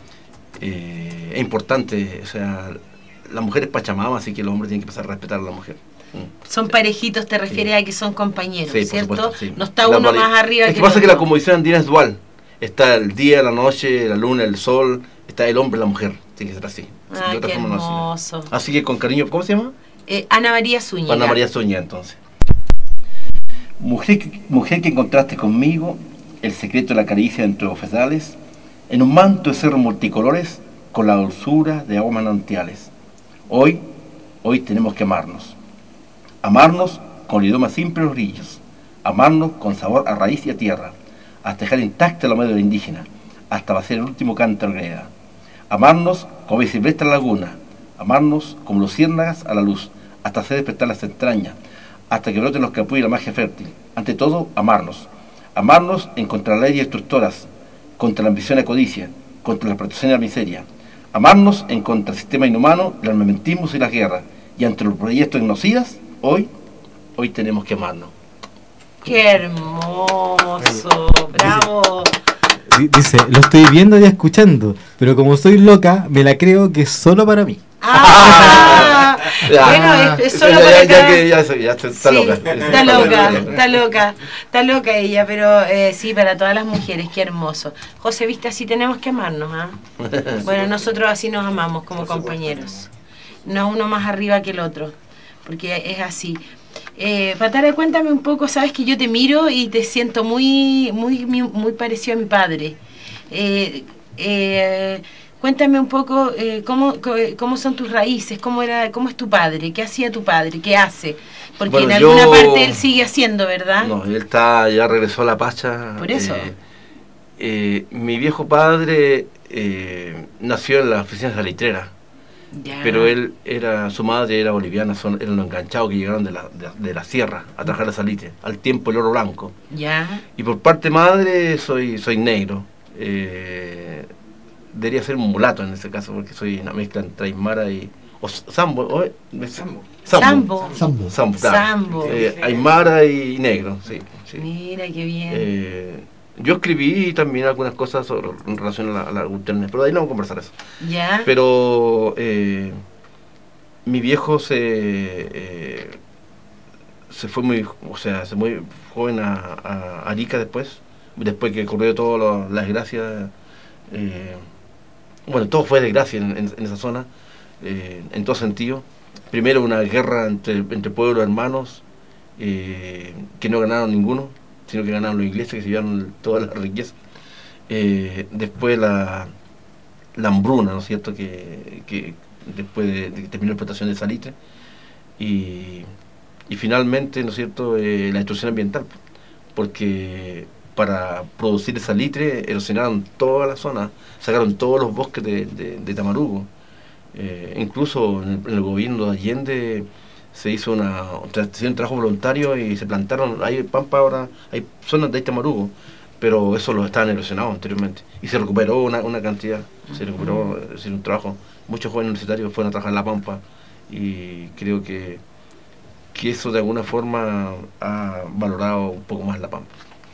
eh, es importante, o sea, la mujer es Pachamama, así que los hombres tienen que empezar a respetar a la mujer. Mm. Son parejitos, te refieres Sí. a que son compañeros, Sí, por ¿cierto? supuesto, sí. No está La uno dualidad. más arriba Es que que pasa el que la otro. cosmovisión andina es dual. Está el día, la noche, la luna, el sol, está el hombre y la mujer. Tiene que ser así. Ah, De otra qué forma no es así. hermoso. Así que con cariño, ¿cómo se llama? Eh, Ana María Zúñiga. Ana María Zúñiga, entonces. Mujer, que- mujer que encontraste conmigo, el secreto de la caricia entre los fezales, en un manto de cerros multicolores, con la dulzura de aguas manantiales. Hoy, hoy tenemos que amarnos. Amarnos con el idioma simple de los grillos. Amarnos con sabor a raíz y a tierra, hasta dejar intacta la media indígena, hasta vaciar el último canto de la greda. Amarnos como el silvestre a la laguna, amarnos como luciérnagas a la luz, hasta hacer despertar las entrañas, hasta que broten los capullos y la magia fértil. Ante todo, amarnos. Amarnos en contra las leyes destructoras, contra la ambición y la codicia, contra la protección y la miseria. Amarnos en contra del sistema inhumano, el armamentismo y la guerra. Y ante los proyectos genocidas, hoy, hoy tenemos que amarnos. Qué hermoso, bravo. di- dice, lo estoy viendo y escuchando, pero como soy loca, me la creo que es solo para mí. Ah, Ya. bueno, es, es solo ya, para ya, ya cada- que ya, se- ya está Sí, loca. Está loca, está loca, está loca ella, pero eh, sí, para todas las mujeres, qué hermoso. José, viste, así tenemos que amarnos, ¿ah? Bueno, nosotros así nos amamos como compañeros, no uno más arriba que el otro, porque es así. Eh, Patara, cuéntame un poco, sabes que yo te miro y te siento muy, muy, muy, muy parecido a mi padre. Eh, eh, Cuéntame un poco eh, cómo, co- cómo son tus raíces, cómo era, cómo es tu padre, qué hacía tu padre, qué hace, porque Bueno, en yo- alguna parte él sigue haciendo, ¿verdad? No, él está, ya regresó a La Pacha. Por eso. Eh, eh, mi viejo padre eh, nació en la oficina salitrera, Ya. pero él era, su madre era boliviana, son, eran los enganchados que llegaron de la, de, de la sierra a trabajar la salitre, al tiempo el oro blanco. Ya. Y por parte madre soy, soy negro. Eh, debería ser un mulato en ese caso, porque soy una mezcla entre aymara y... O sambo, o, me- Sambo. Sambo. Sambo. Sambo, claro. Sambo. Eh, aymara y negro, sí. sí. Mira qué bien. Eh, yo escribí también algunas cosas sobre, en relación a la, a la internet, pero de ahí no vamos a conversar eso. Ya. Pero eh, mi viejo se eh, se fue muy, o sea, se muy joven a, a Arica después, después que ocurrió todas las desgracias. Eh, bueno, todo fue desgracia en, en, en esa zona, eh, en todo sentido. Primero una guerra entre, entre pueblos hermanos, eh, que no ganaron ninguno, sino que ganaron los ingleses, que se llevaron toda la riqueza. Eh, después la, la hambruna, ¿no es cierto?, que, que después de, de que terminó la explotación de salitre. Y, y finalmente, ¿no es cierto?, eh, la destrucción ambiental, porque para producir el salitre erosionaron toda la zona, sacaron todos los bosques de, de, de Tamarugo. Eh, incluso en el, en el gobierno de Allende se hizo una, se hizo un trabajo voluntario y se plantaron, hay pampa ahora, hay zonas de Tamarugo, pero eso lo estaban erosionados anteriormente. Y se recuperó una, una cantidad, se recuperó, es decir, un trabajo. Muchos jóvenes universitarios fueron a trabajar en la pampa y creo que, que eso de alguna forma ha valorado un poco más la pampa.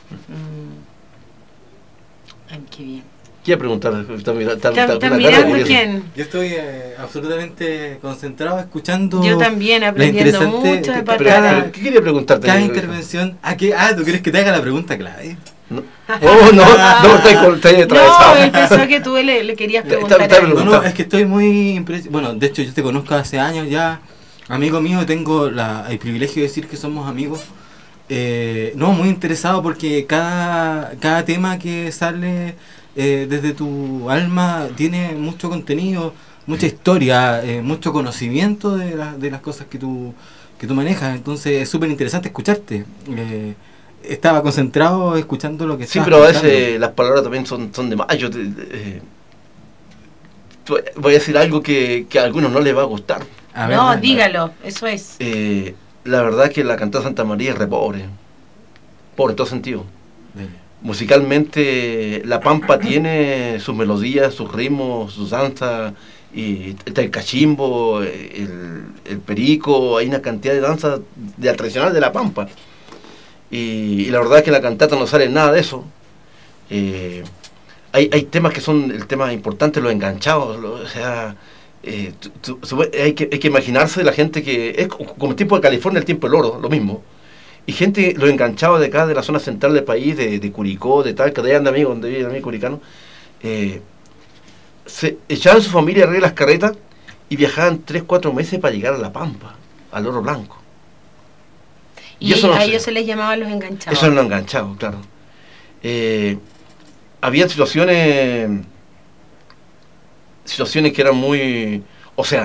Mm. Ay, qué bien. Quiero preguntar, está, mira- está- ¿Estás está- estás una cara mirando curiosa. quién? Yo estoy eh, absolutamente concentrado escuchando Yo también, la aprendiendo interesante- mucho de ca- Pero, Patara. pero, ¿qué quería preguntarte? cada intervención. ¿A qué? Ah, ¿tú quieres que te haga la pregunta clave? No. Oh, no, no, estoy, con- estoy No, atravesado. él pensó que tú le, le querías Está- preguntar está algo. No, preguntando. no, es que estoy muy impresionado. Bueno, de hecho, yo te conozco hace años ya. Amigo mío, tengo la, el privilegio de decir que somos amigos. Eh, no, muy interesado porque cada, cada tema que sale eh, desde tu alma tiene mucho contenido, mucha historia, eh, mucho conocimiento de, la- de las cosas que tú, que tú manejas. Entonces es súper interesante escucharte. Eh, estaba concentrado escuchando lo que Sí, estabas pero a contando. veces las palabras también son, son de más. Yo te- eh, voy a decir algo que, que a algunos no les va a gustar. A ver, No, dale. dígalo, eso es. Eh, la verdad que la cantada Santa María es re pobre. Pobre en todo sentido. Dale. Musicalmente, La Pampa tiene sus melodías, sus ritmos, sus danzas. Y está el cachimbo, el, el perico, hay una cantidad de danzas de la tradicional de La Pampa. Y, y la verdad es que en la cantata no sale nada de eso. Eh, hay, hay temas que son el tema importante, los enganchados, lo, o sea, eh, tu, tu, hay, que, hay que imaginarse la gente que es como el tiempo de California, el tiempo del oro, lo mismo. Y gente, los enganchados de acá, de la zona central del país, de, de Curicó, de tal, que de allá anda amigo, donde vive amigo curicano, eh, se echaban su familia arriba de las carretas y viajaban tres, cuatro meses para llegar a La Pampa, al Oro Blanco. Y, y eso no a sé. ellos se les llamaba los enganchados. Eso es lo enganchado, claro. Eh, había situaciones, situaciones que eran muy, o sea,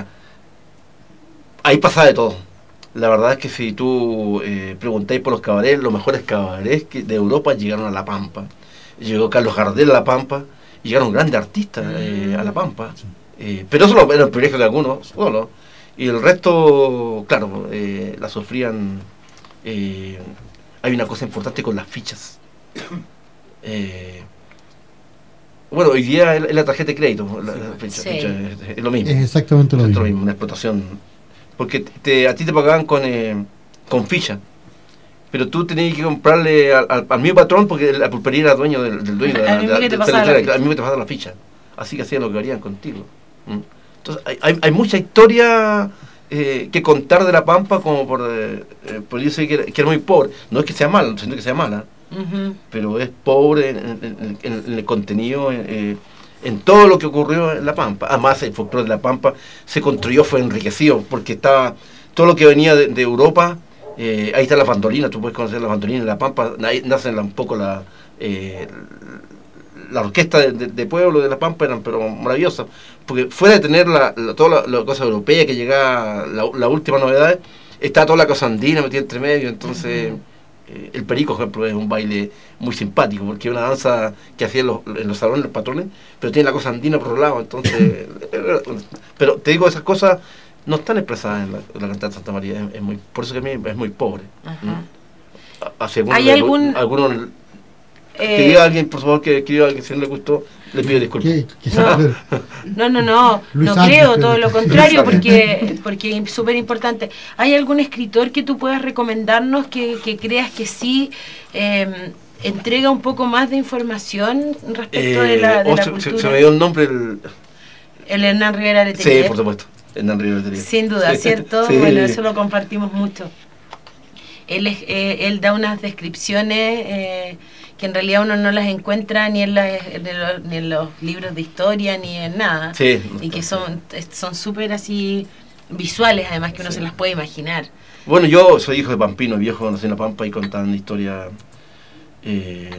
ahí pasaba de todo. La verdad es que si tú eh, preguntáis por los cabarets, los mejores cabarets que de Europa llegaron a La Pampa. Llegó Carlos Gardel a La Pampa, y llegaron grandes artistas eh, a La Pampa. Eh, pero eso era el privilegio de algunos solo. Y el resto, claro, eh, la sufrían. Eh, hay una cosa importante con las fichas. Eh, bueno, hoy día es la tarjeta de crédito, la, la ficha, Sí. ficha, es, es lo mismo. Es exactamente lo Es mismo. lo mismo, una explotación. Porque te, a ti te pagaban con, eh, con ficha. Pero tú tenías que comprarle al, al, al mismo patrón, porque la pulpería era dueño del, del dueño de la, Al mismo de la- que te de- pasaba de la- la ficha. al mismo que te pasaba la ficha. Así que hacían lo que harían contigo. ¿Mm? Entonces, hay, hay, hay mucha historia eh, que contar de La Pampa, como por, eh, eh, por yo sé que, era- que era muy pobre. No es que sea malo, no siento que sea mala, Ujú. pero es pobre en, en- en- en el contenido, eh, en todo lo que ocurrió en La Pampa. Además, el folclore de La Pampa se construyó, fue enriquecido, porque estaba todo lo que venía de, de Europa. Eh, ahí está la bandolina, tú puedes conocer la bandolina en La Pampa, ahí nace la- un poco la eh, la orquesta de, de, de pueblo de La Pampa, eran pero maravillosas, porque fuera de tener la, la, toda la, la cosa europea que llegaba, la, la última novedad, está toda la cosa andina metida entre medio. Entonces Ujú. eh, el perico, por ejemplo, es un baile muy simpático, porque es una danza que hacían los, en los salones los patrones, pero tiene la cosa andina por un lado. Entonces pero te digo, esas cosas no están expresadas en la, en la cantata de Santa María, es, es muy, por eso que a mí es muy pobre. Ajá. ¿Mm? A, a según ¿Hay le- algún- algunos Eh, que diga a alguien, por favor, que escriba a alguien si no le gustó, le pido disculpas. ¿Qué? ¿Qué? No. No, no, no, Luis no Ángel, creo, creo todo que- lo contrario, porque porque es súper importante. ¿Hay algún escritor que tú puedas recomendarnos que, que creas que sí eh, entrega un poco más de información respecto de la, de oh, la se, cultura? se- se me dio el nombre. El, El Hernán Rivera sí, Letelier. por supuesto. Hernán Rivera Letelier. Sin duda, Sí, ¿cierto? sí. Bueno, eso lo compartimos mucho. Él, es, eh, él da unas descripciones eh, que en realidad uno no las encuentra ni en, la- en los, ni en los libros de historia ni en nada. Sí. Y que son son súper así visuales, además que uno Sí. se las puede imaginar. Bueno, yo soy hijo de Pampino, viejo, nací en La Pampa y contaban historia. Eh,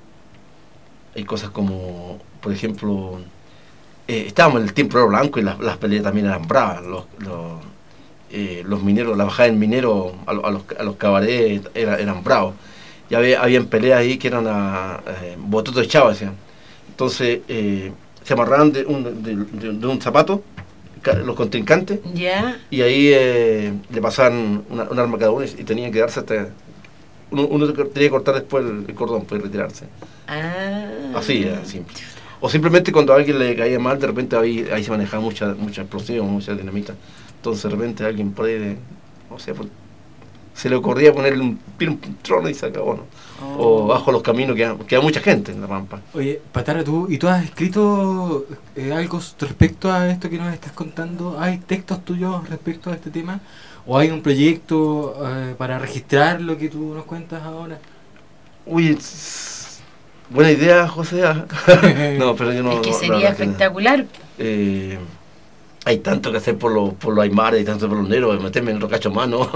hay cosas como, por ejemplo, eh, estábamos en el tiempo de Oro Blanco y las, las peleas también eran bravas. Los, los, eh, los mineros, la bajada del minero a, a los, a los cabarets era, eran bravos. Ya había, habían peleas ahí que eran a eh, bototo de chava, decían. Entonces eh, se amarraban de un, de, de- de un zapato ca- los contrincantes ¿Ya? y ahí eh, le pasaban una, un arma a cada uno y, y tenían que darse hasta... Uno, uno tenía que cortar después el, el cordón para retirarse. Ah. Así era, simple. O simplemente cuando a alguien le caía mal, de repente ahí, ahí se manejaba mucha, mucha explosión, mucha dinamita. Entonces de repente alguien por ahí, de, o sea, por- se le ocurría ponerle un, un trono y se acabó, ¿no? O bajo los caminos, que queda mucha gente en La Pampa. Oye, Patara, ¿tú, ¿y tú has escrito eh, algo respecto a esto que nos estás contando? ¿Hay textos tuyos respecto a este tema? ¿O hay un proyecto eh, para registrar lo que tú nos cuentas ahora? Uy, es- buena idea, José. No, pero yo no... Es que no, sería la verdad que no. espectacular. Eh, hay tanto que hacer por los por los aymares, hay tanto por los negros, meterme en otro cacho más, ¿no?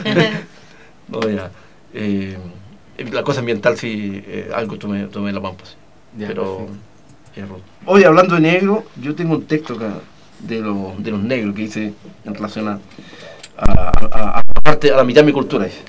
No, ya. Eh, la cosa ambiental sí, eh, algo tomé, tomé La Pampa, sí. Ya, Pero perfecto. es rudo. Hoy hablando de negro, yo tengo un texto acá de, los de los negros que hice en relación a, a, a, a, parte, a la mitad de mi cultura. Dice.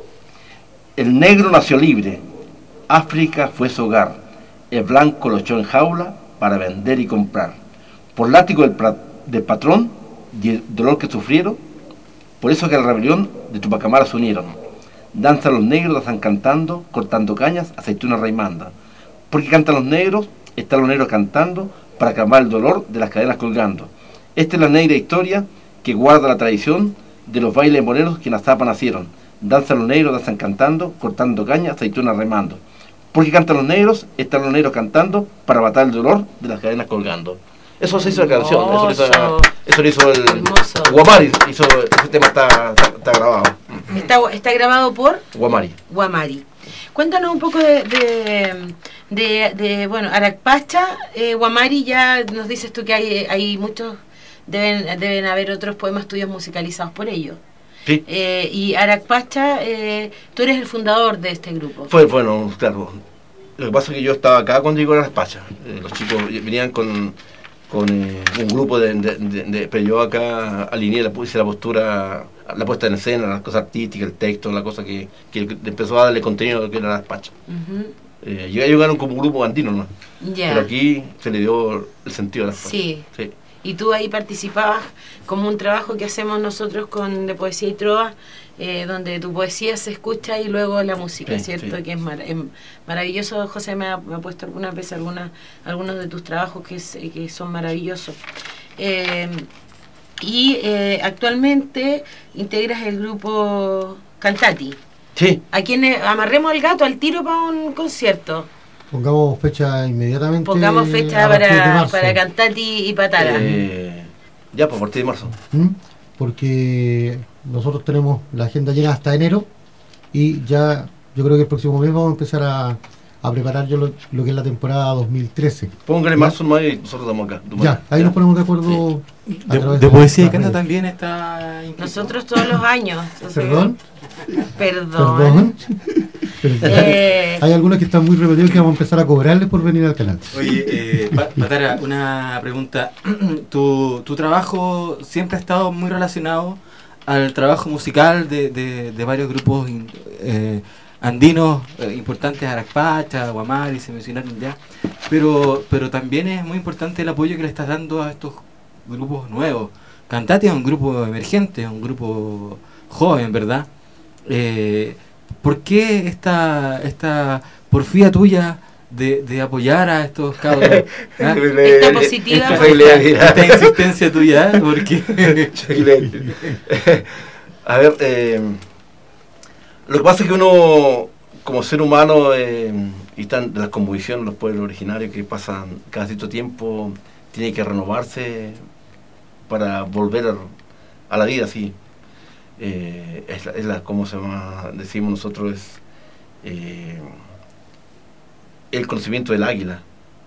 El negro nació libre, África fue su hogar, el blanco lo echó en jaula para vender y comprar. por látigo del, del patrón y el dolor que sufrieron, por eso que a la rebelión de Tupacamara se unieron. Danzan los negros, danzan cantando, cortando cañas, aceitunas raimanda. Porque cantan los negros, están los negros cantando, para calmar el dolor de las cadenas colgando. Esta es la negra historia que guarda la tradición de los bailes morenos que en Azapa nacieron. Danzan los negros, danzan cantando, cortando cañas, aceitunas raimando. Porque cantan los negros, están los negros cantando, para matar el dolor de las cadenas colgando. Eso se hizo la canción, eso lo hizo, eso lo hizo el Hermoso. Guamari, hizo, ese tema está, está, está grabado. Está, está grabado por Guamari. Guamari. Cuéntanos un poco de, de, de, de bueno, Aracpacha, eh, Guamari, ya nos dices tú que hay, hay muchos, deben, deben haber otros poemas tuyos musicalizados por ellos. Sí. Eh, y Aracpacha, eh, tú eres el fundador de este grupo. Fue, bueno, claro. Lo que pasa es que yo estaba acá cuando llegó a Aracpacha. Eh, los chicos venían con, con eh, un grupo de, de, de, de... Pero yo acá alineé, la, hice la postura, la puesta en escena, las cosas artísticas, el texto, la cosa que, que empezó a darle contenido a lo que era Aracpacha. Uh-huh. eh, ellos llegaron como un grupo andino, ¿no? Yeah. Pero aquí se le dio el sentido a Aracpacha. Sí. Sí. Y tú ahí participabas como un trabajo que hacemos nosotros con de poesía y trova, eh, donde tu poesía se escucha y luego la música, sí, ¿cierto? Sí. Que es, mar, es maravilloso. José me ha, me ha puesto algunas veces algunas, algunos de tus trabajos que, es, que son maravillosos. Eh, y eh, actualmente integras el grupo Cantati. Sí. ¿A quienes amarremos al gato al tiro para un concierto? Pongamos fecha inmediatamente. Pongamos fecha para, para Cantati y Patara. Eh, ya, pues a partir de marzo. ¿Mm? Porque nosotros tenemos la agenda llena hasta enero y ya yo creo que el próximo mes vamos a empezar a, a preparar yo lo, lo que es la temporada dos mil trece. Póngale marzo nomás y nosotros estamos acá. Ya, ahí ya nos ponemos de acuerdo. Sí. De, de, de poesía y canta también está... Nosotros todos los años. ¿Perdón? Perdón. Perdón. Eh, Hay algunos que están muy repetidos que vamos a empezar a cobrarles por venir al canal. Oye, eh, Patara, una pregunta. ¿Tu, tu trabajo siempre ha estado muy relacionado al trabajo musical de, de, de varios grupos eh, andinos eh, importantes, Aracpacha, Guamari, se mencionaron ya, pero, pero también es muy importante el apoyo que le estás dando a estos grupos nuevos? Cantati es un grupo emergente, es un grupo joven, ¿verdad? Eh, ¿Por qué esta, esta porfía tuya de, de apoyar a estos cabros? ¿Ah? Esta positiva esta, esta insistencia tuya, ¿por qué? A ver, eh, lo que pasa es que uno, como ser humano, eh, y están de las convicciones los pueblos originarios que pasan cada cierto tiempo, tiene que renovarse para volver a, a la vida, sí. Eh, es la, es la, como se llama, decimos nosotros, es eh, el conocimiento del águila.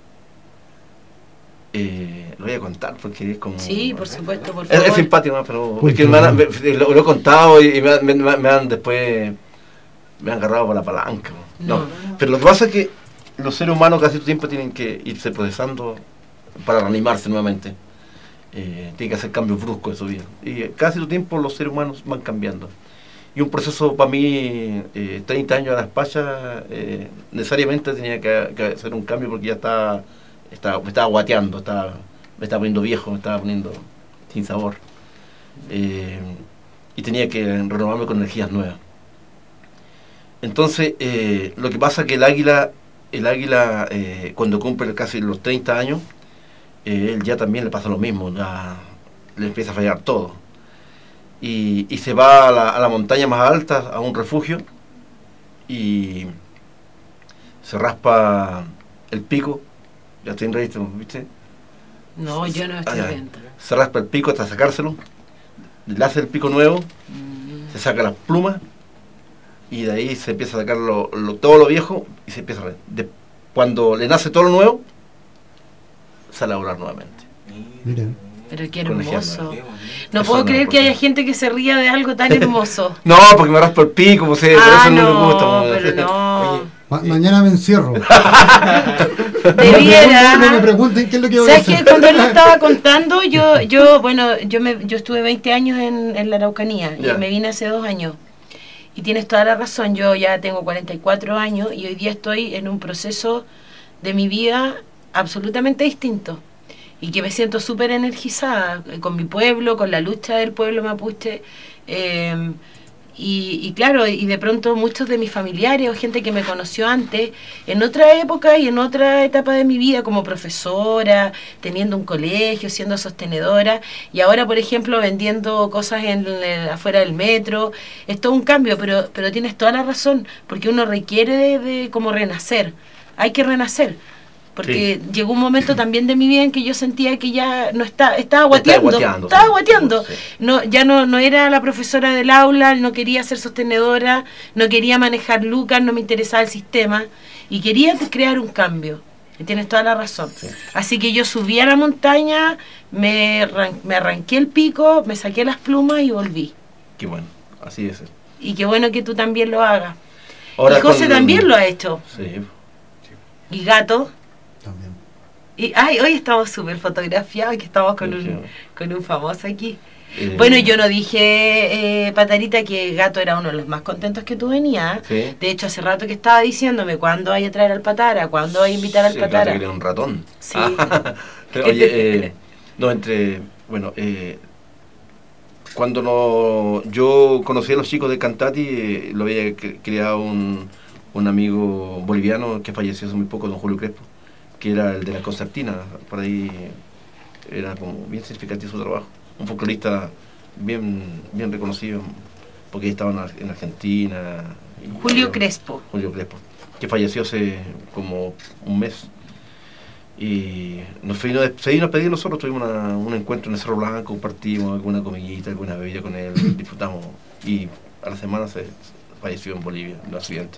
Eh, lo voy a contar porque es como... Sí, por supuesto, por favor. Es, es simpático, ¿no? Pero es que me han, me, lo, lo he contado y me, me, me han después me han agarrado por la palanca. No. No. Pero lo que pasa es que los seres humanos casi todo tiempo tienen que irse procesando para reanimarse nuevamente. Eh, tiene que hacer cambios bruscos en su vida y casi todo tiempo los seres humanos van cambiando y un proceso para mí eh, treinta años a la espacha eh, necesariamente tenía que, que hacer un cambio porque ya estaba, estaba me estaba guateando, estaba, me estaba poniendo viejo, me estaba poniendo sin sabor eh, y tenía que renovarme con energías nuevas. Entonces eh, lo que pasa es que el águila el águila eh, cuando cumple casi los treinta años, Eh, él ya también le pasa lo mismo, ya le empieza a fallar todo y, y se va a la, a la montaña más alta, a un refugio, y se raspa el pico. Ya estoy en registro, ¿viste? No, yo no estoy dentro. Se raspa el pico hasta sacárselo, le hace el pico nuevo, mm. se saca las plumas y de ahí se empieza a sacar lo, lo, todo lo viejo y se empieza a... De, cuando le nace todo lo nuevo, sale a volar nuevamente. Miren. Pero qué hermoso. No puedo creer que haya gente que se ría de algo tan hermoso. No, porque me raspo el pico, pues, eh, ah, por eso no, no me gusta. Pero no. Oye, ma mañana me encierro. Debiera. No me pregunten qué es lo que voy a hacer. ¿Sabes que cuando él lo estaba contando, yo, yo bueno, yo me, yo estuve veinte años en, en la Araucanía yeah. y me vine hace dos años. Y tienes toda la razón, yo ya tengo cuarenta y cuatro años y hoy día estoy en un proceso de mi vida absolutamente distinto. y que me siento súper energizada con mi pueblo, con la lucha del pueblo mapuche. Eh, y, y claro, y de pronto muchos de mis familiares o gente que me conoció antes, en otra época y en otra etapa de mi vida, como profesora, teniendo un colegio, siendo sostenedora, y ahora, por ejemplo, vendiendo cosas en, en, afuera del metro, es todo un cambio, pero, pero tienes toda la razón, porque uno requiere de, de como renacer, hay que renacer. Porque sí. Llegó un momento también de mi vida en que yo sentía que ya no está, estaba guateando, estaba guateando, estaba sí. guateando. Sí. No, ya no, no era la profesora del aula, no quería ser sostenedora, no quería manejar lucas, no me interesaba el sistema y quería crear un cambio. Y tienes toda la razón. Sí. Así que yo subí a la montaña, me, me arranqué el pico, me saqué las plumas y volví. Qué bueno, así es. Y qué bueno que tú también lo hagas. Ahora y José con... también lo ha hecho. Sí. Y Gato. También. Y ay, hoy estamos súper fotografiados, que estamos con un, con un famoso aquí. Eh, bueno, yo no dije, eh, Patarita, que Gato era uno de los más contentos que tú venías. ¿Sí? De hecho, hace rato que estaba diciéndome cuándo vaya a traer al Patara, cuándo vaya a invitar al sí, Patara. Claro, que era un ratón. Sí. Oye, eh, no, entre, bueno, eh, cuando no, yo conocí a los chicos de Cantati, eh, lo había criado un, un amigo boliviano que falleció hace muy poco, don Julio Crespo, que era el de la concertina, por ahí era como bien significativo su trabajo, un folclorista bien bien reconocido, porque estaba en Argentina. Y Julio eh, Crespo. Julio Crespo, que falleció hace como un mes. Y nos fuimos a despedir nosotros, tuvimos una, un encuentro en el Cerro Blanco, compartimos alguna comidita, alguna bebida con él, disfrutamos, y a la semana se falleció en Bolivia, en un accidente.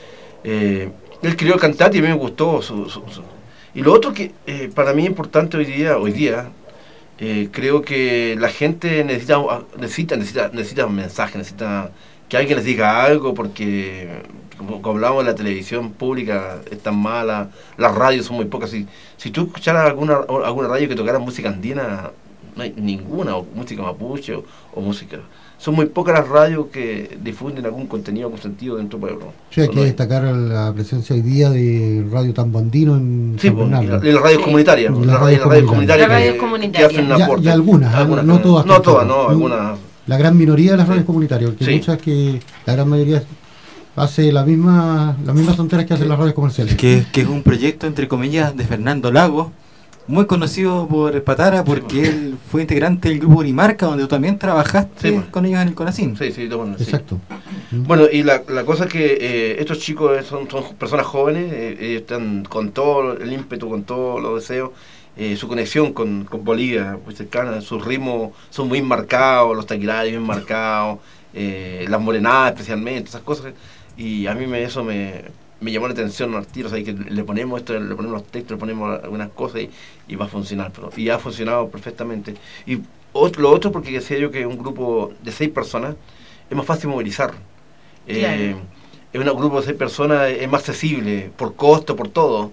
Eh, él quería cantar y a mí me gustó su... su, su Y lo otro que eh, para mí es importante hoy día, hoy día eh, creo que la gente necesita, necesita, necesita, necesita un mensaje, necesita que alguien les diga algo, porque como, como hablamos, la televisión pública es tan mala, las radios son muy pocas. Si, si tú escucharas alguna, alguna radio que tocara música andina, no hay ninguna, o música mapuche o, o música... Son muy pocas las radios que difunden algún contenido con sentido dentro del pueblo. Sí, hay que no destacar la presencia hoy día de Radio Tambandino en sí, San Bernardo. Y las radios sí. comunitarias. Las la radios radio, comunitarias. Que, radio comunitaria. que hacen un aporte. Y, y algunas, algunas, no todas. No todas, no, algunas. La gran minoría de las radios sí. comunitarias, porque sí. muchas que la gran mayoría hace la misma, las mismas tonteras que hacen las radios comerciales. Que, que es un proyecto, entre comillas, de Fernando Lago, muy conocido por Patara, porque sí, él fue integrante del grupo Unimarca, donde tú también trabajaste sí, con ellos en el CONACYM. Sí, sí, bueno, exacto. Sí. Bueno, y la, la cosa es que eh, estos chicos son, son personas jóvenes, eh, ellos están con todo el ímpetu, con todos los deseos, eh, su conexión con, con Bolivia muy cercana, sus ritmos son muy marcados, los taquirales bien marcados, eh, las morenadas especialmente, esas cosas, y a mí me, eso me... me llamó la atención al tiro, o sea, que le ponemos esto, le ponemos los textos, le ponemos algunas cosas y, y va a funcionar, pero, y ha funcionado perfectamente. Y otro, lo otro, porque decía yo que un grupo de seis personas es más fácil movilizar. Claro. Eh, es un grupo de seis personas, es más accesible, por costo, por todo.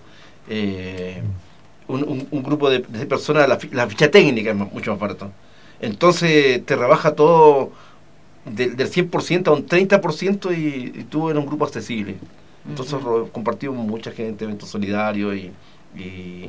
Eh, un, un, un grupo de, de seis personas, la, la ficha técnica es mucho más barato. Entonces te rebaja todo de, del cien por ciento a un treinta por ciento y, y tú eres un grupo accesible. Entonces uh-huh. compartimos mucha gente, eventos solidarios y, y,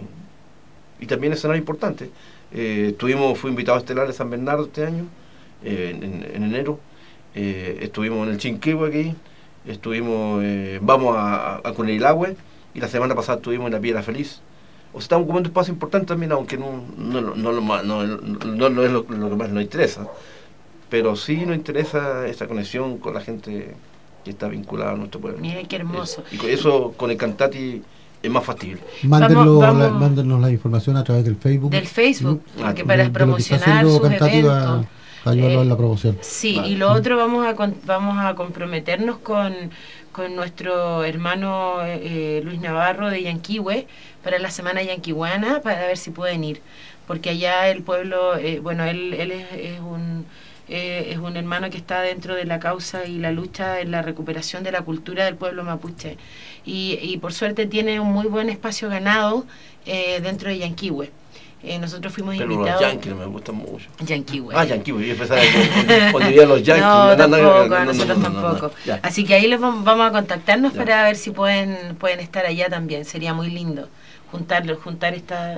y también escenario importante. Eh, tuvimos, fui invitado estelar de San Bernardo este año, eh, en, en enero. Eh, estuvimos en el Chinquihue aquí, estuvimos, eh, vamos a, a Cunelilagüe, y la semana pasada estuvimos en la Piedra Feliz. O sea, estamos ocupando un espacio importante también, aunque no, no, no, no, no, no, no, no es lo, lo que más nos interesa, pero sí nos interesa esa conexión con la gente que está vinculada a nuestro pueblo. Mira qué hermoso. Y eso con el Cantati es más factible. Mándenlo, vamos, vamos. La, mándenos la información a través del Facebook. Del Facebook, ¿sí? porque para de, promocionar de sus Cantati eventos. Va a ayudarlo eh, en la promoción. Sí, vale. Y lo otro vamos a con, vamos a comprometernos con, con nuestro hermano eh, Luis Navarro de Yanquihue para la semana yanquihuana, para ver si pueden ir. Porque allá el pueblo, eh, bueno, él, él es, es un... Eh, es un hermano que está dentro de la causa y la lucha en la recuperación de la cultura del pueblo mapuche y, y por suerte tiene un muy buen espacio ganado eh, dentro de Yanquihue. Eh, nosotros fuimos pero invitados. Pero los yanquis no me gustan mucho. Yanquihue. Ah, Yanquihue, yo pensaba que cuando vivían los yanquis. No, no, tampoco, no, no, a nosotros no, no, no, tampoco. no, no. Así que ahí les vamos, vamos a contactarnos ya. para ver si pueden pueden estar allá también. Sería muy lindo juntarlos, juntar esta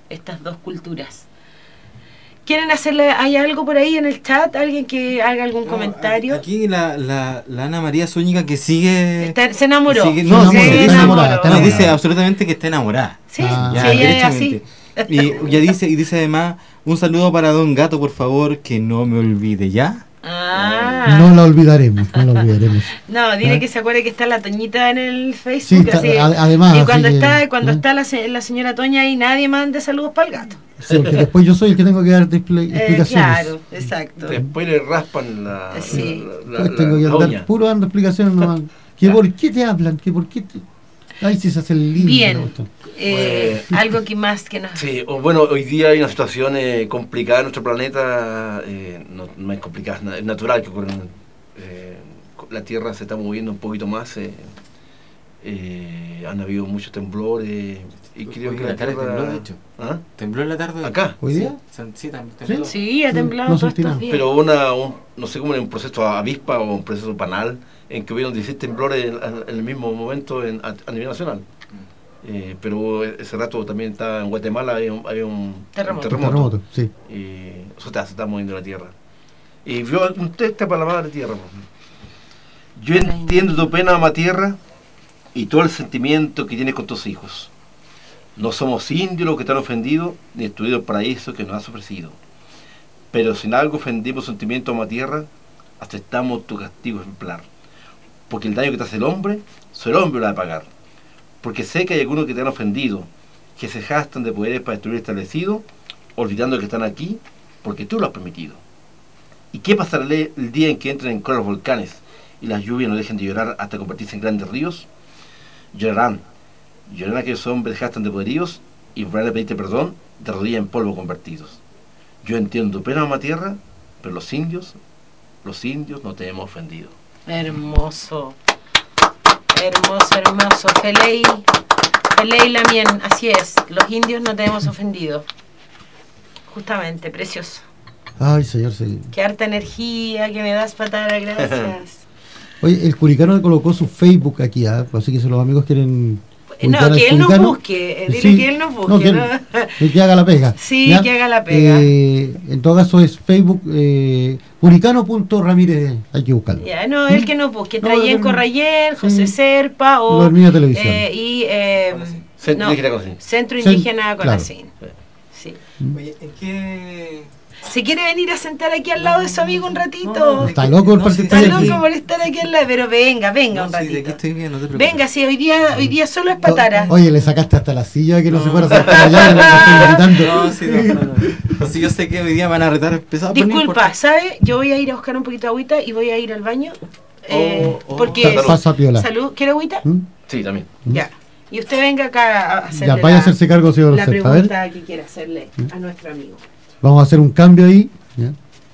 estas dos culturas. ¿Quieren hacerle, hay algo por ahí en el chat? ¿Alguien que haga algún No, comentario? Aquí la, la, la Ana María Zúñiga que sigue... Está- se enamoró. que sigue- Se enamoró, se está dice- enamorada, está no, enamorada. dice absolutamente que está enamorada. Sí, Ah. sí, Ya, ella es así. derechamente. Y ya dice, y dice además, un saludo para Don Gato, por favor, que no me olvide, ¿ya? Ah. No la olvidaremos, no la olvidaremos. No, dile ¿Ah? que se acuerde que está la Toñita en el Sí, Facebook. está- así. a- además, y cuando así que, está cuando ¿eh? está la, se- la señora Toña y nadie mande saludos para el gato. Sí, porque después yo soy el que tengo que dar expli- Eh, explicaciones. claro, exacto. Después le raspan la, Sí. la, la, Pues la- tengo que la andar uña. puro dando explicaciones nomás. ¿Que por qué te hablan? ¿Que por qué te... Ay, si se hace el lindo. Bien. Eh, Pues- algo que más que nos... Sí, o bueno, hoy día hay una situación eh, complicada en nuestro planeta, eh, no, no es complicada, es na- es natural que ocurra. Eh, la Tierra se está moviendo un poquito más, eh, eh, han habido muchos temblores y creo Hoy que en la la tarde Tierra... tembló, de hecho. ¿Ah? ¿Tembló en la tarde? ¿Acá? ¿Hoy día? Sí, sí, tam- tembló. Sí, ha Sí, temblado no todos sentí estos nada. días. Pero una, un, no sé cómo en un proceso avispa o un proceso panal, en que hubieron dieciséis temblores en, en- en el mismo momento en- a, a nivel nacional. Eh, pero ese rato también está en Guatemala, había un, había un Terremoto. un Terremoto, sí. Y eso está, se está moviendo la tierra. Y vio un texto para la madre tierra. pues. Yo entiendo tu pena, ama tierra, y todo el sentimiento que tienes con tus hijos. No somos indios los que te han ofendido, ni destruido el paraíso que nos has ofrecido. Pero si en algo ofendimos sentimiento, ama tierra, aceptamos tu castigo ejemplar. Porque el daño que te hace el hombre, solo el hombre lo ha de pagar. Porque sé que hay algunos que te han ofendido, que se jactan de poderes para destruir el establecido, olvidando que están aquí porque tú lo has permitido. ¿Y qué pasará el el día en que entren en cola los volcanes y las lluvias no dejen de llorar hasta convertirse en grandes ríos? Llorarán, llorarán aquellos hombres que jactan de poderíos y volverán a pedirte perdón de rodillas en polvo convertidos. Yo entiendo tu pena, mamá tierra, pero los indios, los indios no te hemos ofendido. Hermoso. Hermoso, hermoso. Feley, Feley Lamien, así es. Los indios no te hemos ofendido. Justamente, precioso. Ay, señor, sí. Qué harta energía que me das, Patara, gracias. Oye, el Curicano colocó su Facebook aquí, ¿ah? Así que si los amigos quieren... No, ubicar al que él nos Curicano, busque, eh, dile sí, que él nos busque. no, que, ¿no? él- que haga la pega. Sí, ¿ya? que haga la pega. Eh, en todo caso es Facebook, eh, curicano.ramírez, hay que buscarlo. Ya, no, él que nos busque. No, Trayen él- Corrayer, sí. José Serpa o... Lo Hormiga Televisión. eh, y... Eh, Centro no, Indígena Conacín. Centro Cen- Indígena claro. Conacín. Sí. Oye, ¿en qué...? ¿Se quiere venir a sentar aquí al lado de su amigo un ratito? No, no, Está loco el no, partido. sí, Está Está sí, loco aquí. por estar aquí al lado, pero venga, venga No, un sí, de aquí ratito. estoy bien, no te preocupes. Venga, sí, hoy día, hoy día solo es Patara. Oye, le sacaste hasta la silla que no, se No. fuera a sentar allá, y lo estoy gritando. No, sí, no, no, no. Sí, yo sé que hoy día van a retar pesado. pero no Disculpa, importa. ¿sabe? Yo voy a ir a buscar un poquito de agüita y voy a ir al baño. Eh, Oh, oh. porque... Salud. Pasa piola. Salud, ¿quiere agüita? ¿Mm? Sí, también. Ya. Y usted venga acá a hacerle Ya, vaya la, a hacerse cargo, señor la Serpa. A ver, pregunta que quiere hacerle a nuestro amigo. vamos a hacer un cambio ahí. ¿ya?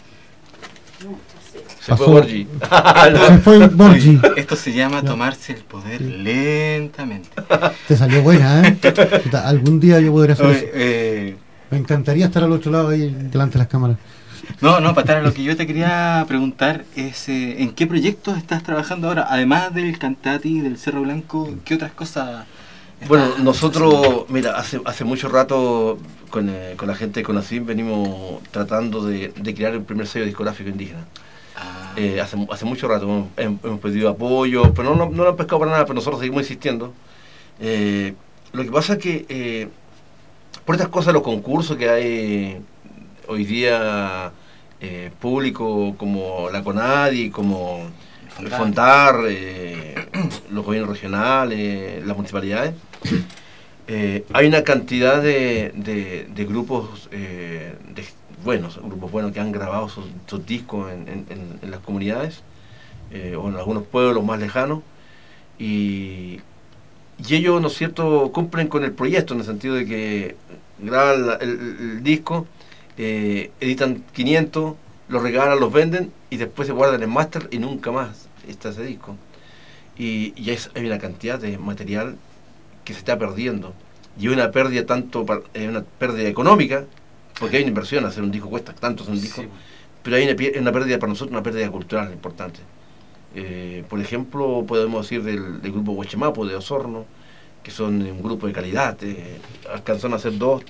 Se Pasó. fue Borgi. Se fue Borgi. Esto se llama tomarse el poder lentamente. Te salió buena, ¿eh? Puta, algún día yo podría hacer Oye, eso. eh, Me encantaría estar al otro lado ahí, delante de las cámaras. no, no, Patara, lo que yo te quería preguntar es eh, ¿en qué proyectos estás trabajando ahora? Además del Cantati, del Cerro Blanco, ¿qué otras cosas? Bueno, estás nosotros, mira, hace, hace mucho rato con, eh, con la gente de Conacín venimos tratando de, de crear el primer sello discográfico indígena. Ah, Eh, hace, hace mucho rato hemos, hem- hemos pedido apoyo, pero no, no, no lo han pescado para nada, pero nosotros seguimos insistiendo. Eh, lo que pasa es que eh, por estas cosas, los concursos que hay hoy día eh, público como la CONADI, como el Fondar. FONDAR, eh, los gobiernos regionales, las municipalidades, eh, hay una cantidad de, de, de grupos eh, de, buenos, grupos buenos que han grabado sus, sus discos en, en, en- en las comunidades eh, o en algunos pueblos más lejanos y, y ellos, ¿no es cierto?, cumplen con el proyecto en el sentido de que graban la- el, el- el disco, eh, editan quinientos, los regalan, los venden y después se guardan en máster y nunca más está ese disco. Y, y es, hay una cantidad de material que se está perdiendo y una pérdida tanto par- eh, una pérdida económica, porque hay una inversión, hacer un disco cuesta tanto hacer un disco, sí. pero hay una, pie- una pérdida para nosotros, una pérdida cultural importante. Eh, por ejemplo, podemos decir del, del grupo Huachemapo de Osorno, que son un grupo de calidad, eh, alcanzaron a hacer dos,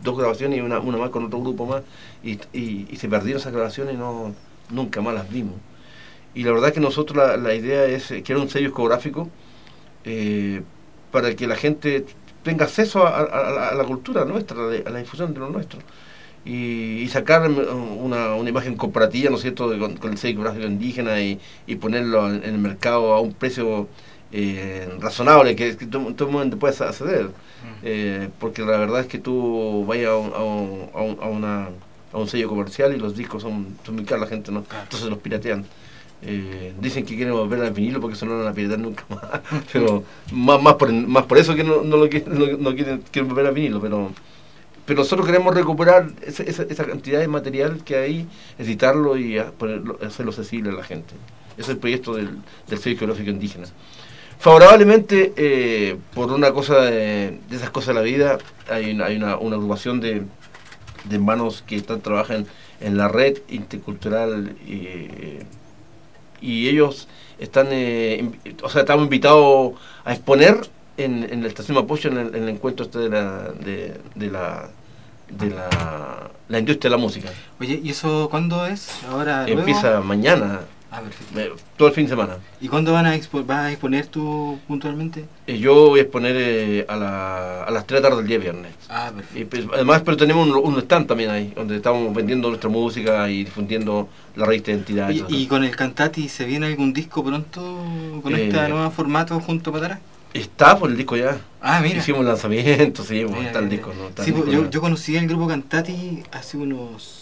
dos grabaciones y una, una más con otro grupo más, y, y, y se perdieron esas grabaciones y no, nunca más las vimos. Y la verdad que nosotros la, la idea es crear un sello discográfico eh, para que la gente tenga acceso a, a, a la cultura nuestra, a la difusión de lo nuestro. Y, y sacar una, una imagen comparativa, ¿no es cierto?, de, con, con el sello discográfico indígena y, y ponerlo en, en el mercado a un precio eh, razonable, que, que todo, todo el mundo pueda acceder. Eh, porque la verdad es que tú vayas a, un, a, un, a, un, a, una, a un sello comercial y los discos son, son muy caros, la gente no, entonces los piratean. Eh, dicen que quieren volver al vinilo porque eso no lo van a piratear nunca más, pero más, más, por, más por eso que no, no lo quieren, no, no quieren, quieren volver al vinilo, pero pero nosotros queremos recuperar esa, esa, esa cantidad de material que hay, editarlo y a ponerlo, hacerlo accesible a la gente. Ese es el proyecto del, del sello discográfico indígena. Favorablemente, eh, por una cosa de, de esas cosas de la vida, hay una, hay una, una agrupación de, de hermanos que están trabajando en la red intercultural eh, y ellos están, eh, o sea, estamos invitados a exponer en, en la estación Mapocho, en el, en el encuentro este de la de, de la de la, la industria de la música. Oye, ¿y eso cuándo es? ¿Ahora empieza luego? Mañana. Ah, perfecto. Eh, todo el fin de semana. ¿Y cuándo van a expo vas a exponer tú puntualmente? Eh, yo voy a exponer eh, a, la, a las tres de la tarde del día viernes. Ah, perfecto. Y, pues, además, pero tenemos un, un stand también ahí, donde estamos vendiendo nuestra música y difundiendo la revista de identidad. Oye, ¿y con el Cantati se viene algún disco pronto con Eh, este nuevo formato junto a Patara? Está por el disco ya. Ah, mira. Hicimos el lanzamiento, sí, Mira, está el mira. disco. ¿No? Está Sí, el disco yo, ya. yo conocí el grupo Cantati hace unos...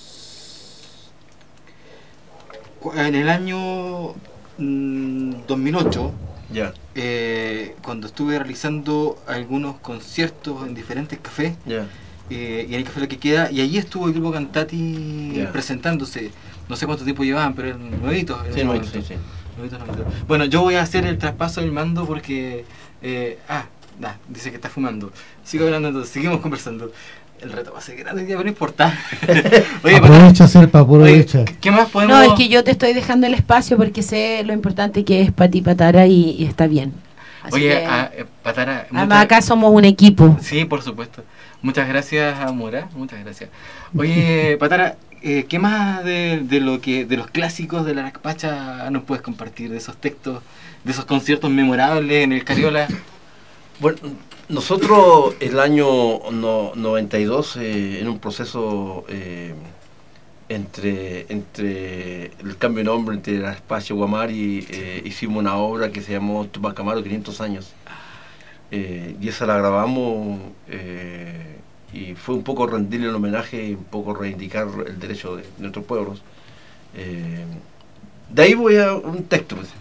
En el año mmm, dos mil ocho, Ya, eh, cuando estuve realizando algunos conciertos en diferentes cafés, ya. eh, y en el café Lo que queda, y allí estuvo el grupo Cantati Ya. presentándose. No sé cuánto tiempo llevaban, pero eran nuevitos. en Sí, ese no, momento. sí, sí. Nuevitos, nuevitos. Bueno, yo voy a hacer el traspaso del mando porque... Eh, ah, nah, dice que está fumando. Sigo hablando entonces, seguimos conversando. El reto va a ser grande, pero no importa. Oye, Aprovecha, Serpa, oye, aprovecha. ¿qué más podemos...? No, es que yo te estoy dejando el espacio porque sé lo importante que es para ti, Patara, y, y está bien. Así Oye, que, a, eh, Patara... además muchas- acá somos un equipo. Sí, por supuesto. Muchas gracias, Amora. Muchas gracias. Oye, Patara, eh, ¿qué más de, de lo que de los clásicos de la Aracpacha nos puedes compartir? De esos textos, de esos conciertos memorables en el Cariola. Bueno, nosotros el año no, noventa y dos, eh, en un proceso eh, entre, entre el cambio de nombre, entre el espacio Guamari, eh, hicimos una obra que se llamó Tupac Amaru quinientos años. Eh, y esa la grabamos eh, y fue un poco rendirle el homenaje y un poco reivindicar el derecho de nuestros pueblos. Eh, de ahí voy a un texto. Pues.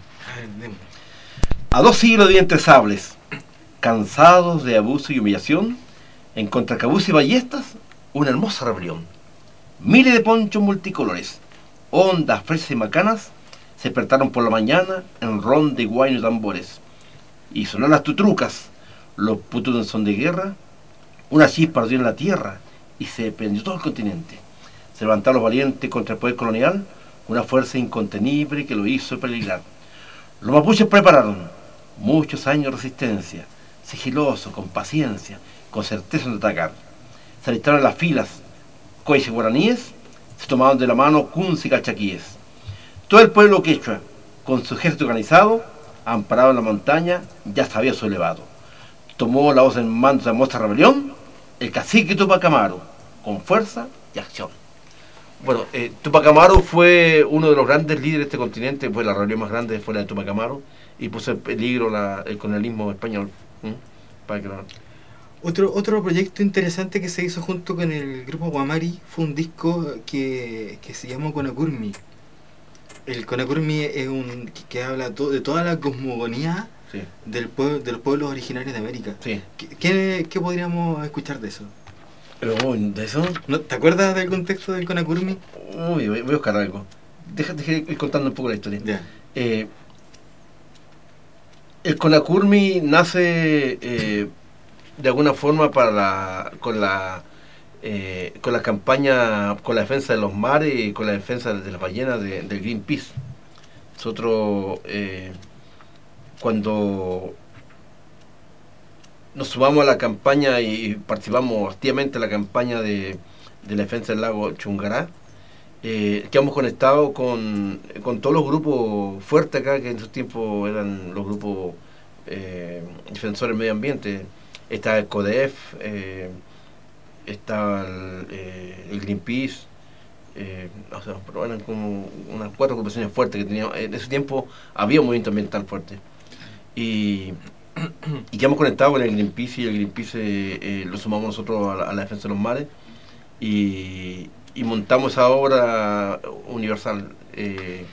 A dos siglos de vientres sables, cansados de abuso y humillación, en contracabuz y ballestas, una hermosa rebelión. Miles de ponchos multicolores, ondas frescas y macanas, se despertaron por la mañana en ron de guaynos y tambores. Y sonaron las tutrucas, los putos en son de guerra, una chispa ardió en la tierra y se prendió todo el continente. Se levantaron los valientes contra el poder colonial, una fuerza incontenible que lo hizo peligrar. Los mapuches prepararon muchos años de resistencia, sigiloso, con paciencia, con certeza de atacar. Se alistaron las filas, coiches guaraníes, se tomaron de la mano cuns y calchaquíes. Todo el pueblo quechua, con su ejército organizado, amparado en la montaña, ya sabía su elevado. Tomó la voz en mando de nuestra rebelión, el cacique Tupac Amaru, con fuerza y acción. Bueno, eh, Tupac Amaru fue uno de los grandes líderes de este continente, fue la rebelión más grande fue la de Tupac Amaru, y puso en peligro la, el colonialismo español. ¿Mm? Para que no... Otro, otro proyecto interesante que se hizo junto con el grupo Guamari fue un disco que, que se llamó Conacurmi. El Conacurmi es un que, que habla to, de toda la cosmogonía Sí. del pueblo, de los pueblos originarios de América. Sí. ¿Qué, qué, qué podríamos escuchar de eso? Pero uy, de eso, ¿No, ¿Te acuerdas del contexto del Conacurmi? uy, voy, voy a buscar algo. Déjate ir contando un poco la historia. Ya. Eh, el Conacurmi nace eh, de alguna forma para la, con la eh, con la campaña, con la defensa de los mares y con la defensa de las ballenas de, del Greenpeace. Nosotros eh, cuando nos sumamos a la campaña y participamos activamente en la campaña de, de la defensa del lago Chungará. Eh, quedamos conectados con, con todos los grupos fuertes acá, que en esos tiempos eran los grupos eh, defensores del medio ambiente. Estaba el CODEF, eh, estaba el, eh, el Greenpeace, eh, o sea, pero eran como unas cuatro agrupaciones fuertes que teníamos. En ese tiempo había un movimiento ambiental fuerte. Y, y quedamos conectados con el Greenpeace, y el Greenpeace eh, eh, lo sumamos nosotros a la, a la defensa de los mares. Y, y montamos esa obra universal. Eh,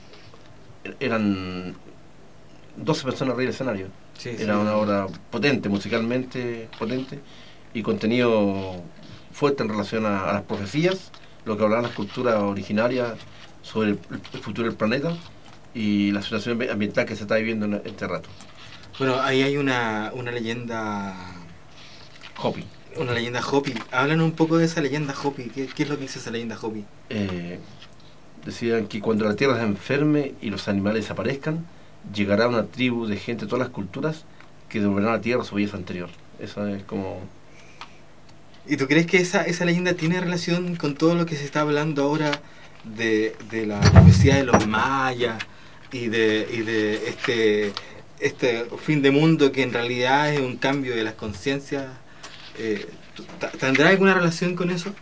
eran doce personas arriba del escenario. Sí, Era sí, una sí. obra potente, musicalmente potente, y contenido fuerte en relación a, a las profecías, lo que hablaban las culturas originarias sobre el, el futuro del planeta y la situación ambiental que se está viviendo en este rato. Bueno, ahí hay una, una leyenda Hopi. Una leyenda Hopi. Háblanos un poco de esa leyenda Hopi. ¿Qué, qué es lo que dice esa leyenda Hopi? Eh, decían que cuando la tierra se enferme y los animales desaparezcan, llegará una tribu de gente de todas las culturas que devolverá a la tierra su belleza anterior. Eso es como... ¿Y tú crees que esa, esa leyenda tiene relación con todo lo que se está hablando ahora de, de la profecía de los mayas y de, y de este, este fin de mundo que en realidad es un cambio de las conciencias? Eh, ¿Tendrá alguna relación con eso?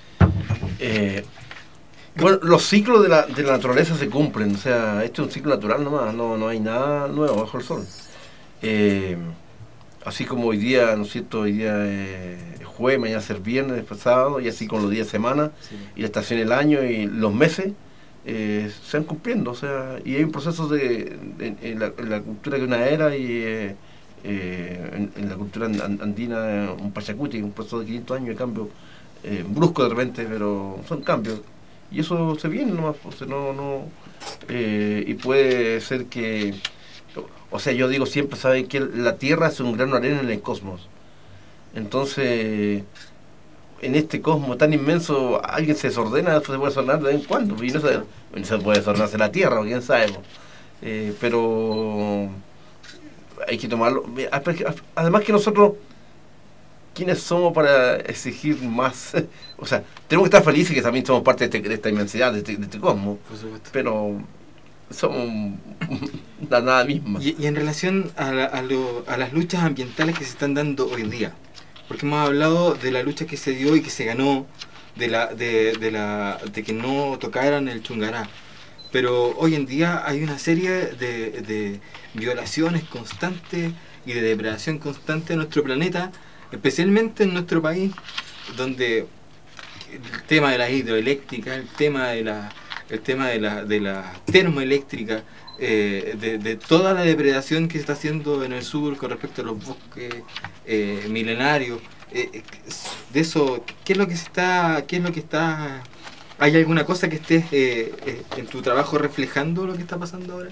Eh, bueno, los ciclos de la, de la naturaleza se cumplen. O sea, esto es un ciclo natural nomás, no, no hay nada nuevo bajo el sol. Eh, así como hoy día, ¿no es cierto? Hoy día eh, es jueves, mañana es viernes, después sábado, y así con los días de semana, sí. Y la estación del año y los meses eh, se van cumpliendo. O sea, y hay un proceso de, de, en, la, en la cultura que una era y... Eh, Eh, en, en la cultura andina, un pachacuti, un proceso de quinientos años de cambio eh, brusco de repente, pero son cambios y eso se viene nomás, o sea, no, no eh, y puede ser que, o sea, yo digo siempre, saben que la Tierra es un grano de arena en el cosmos, entonces en este cosmos tan inmenso alguien se desordena, se puede desordenar de vez en cuando, y no se, no se puede desordenarse la Tierra, quién sabe, eh, pero hay que tomarlo. Además que nosotros, ¿quiénes somos para exigir más? O sea, tenemos que estar felices que también somos parte de, este, de esta inmensidad, de este, de este cosmos. Pero somos la nada misma. Y, y en relación a, la, a, lo, a las luchas ambientales que se están dando hoy día, porque hemos hablado de la lucha que se dio y que se ganó, de, la, de, de, la, de que no tocaran el Chungará. Pero hoy en día hay una serie de, de violaciones constantes y de depredación constante de nuestro planeta, especialmente en nuestro país, donde el tema de las hidroeléctricas, el tema de la, el tema de la, de la termoeléctrica, eh, de, de toda la depredación que se está haciendo en el sur con respecto a los bosques eh, milenarios, eh, de eso, ¿qué es lo que se está, qué es lo que está? ¿Hay alguna cosa que estés eh, eh, en tu trabajo reflejando lo que está pasando ahora?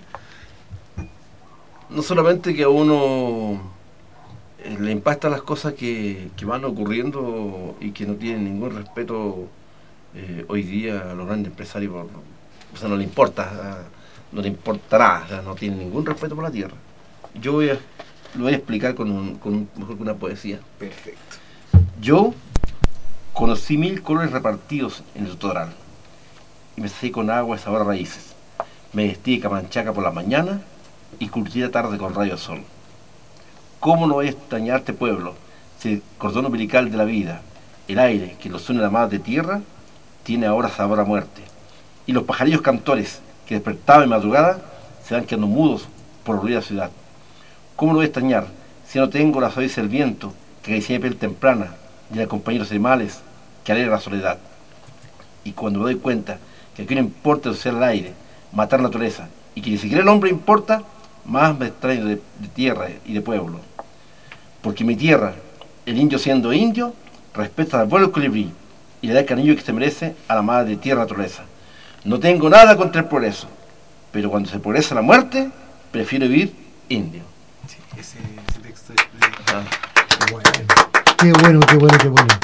No solamente que a uno eh, le impactan las cosas que, que van ocurriendo y que no tienen ningún respeto eh, hoy día a los grandes empresarios, por, o sea, no le importa, no le importará, o sea, no tienen ningún respeto por la tierra. Yo voy a, lo voy a explicar con, un, con, un, con una poesía. Perfecto. Yo conocí mil colores repartidos en el totoral y me sací con agua esa hora raíces. Me vestí de camanchaca por la mañana y curtí la tarde con rayo sol. ¿Cómo no voy a extrañarte, pueblo, si el cordón umbilical de la vida, el aire que nos une a la madre tierra, tiene ahora sabor a muerte? Y los pajarillos cantores que despertaban en madrugada se van quedando mudos por ruida ciudad. ¿Cómo no voy a extrañar si no tengo la suavidad del viento que acaricia mi piel temprana y de compañeros animales que alegra la soledad? Y cuando me doy cuenta que aquí no importa ensuciar el aire, matar la naturaleza, y que ni siquiera el hombre importa, más me extraño de, de tierra y de pueblo. Porque mi tierra, el indio siendo indio, respeta al vuelo del colibrí y le da el cariño que se merece a la madre tierra naturaleza. No tengo nada contra el progreso, pero cuando se progresa la muerte, prefiero vivir indio. Sí, ese, ese texto es de... ah. Bueno. Qué bueno, qué bueno, qué bueno.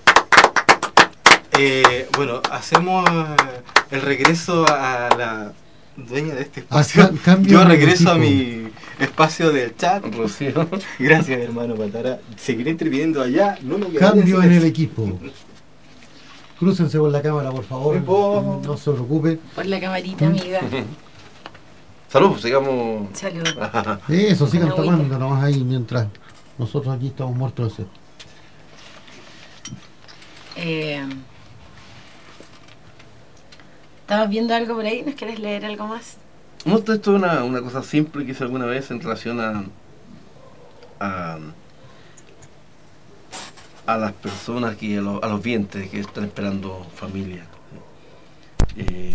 Eh, bueno, hacemos el regreso a la dueña de este espacio. Ah, Yo regreso a mi, espacio del chat. Rocío. Gracias, hermano Patara. Seguiré interviniendo allá. No me Cambio en el equipo. Crúcense por la cámara, por favor. Oh. No se preocupe. Por la camarita, amiga. Salud, sigamos. Salud. Eso, sigan Una tomando agüita. nomás ahí mientras nosotros aquí estamos muertos de sed. Eh, ¿Estabas viendo algo por ahí? ¿Nos quieres leer algo más? No, esto es una, una cosa simple que hice alguna vez en relación a, a, a las personas, que, a, los, a los vientres que están esperando familia. Eh,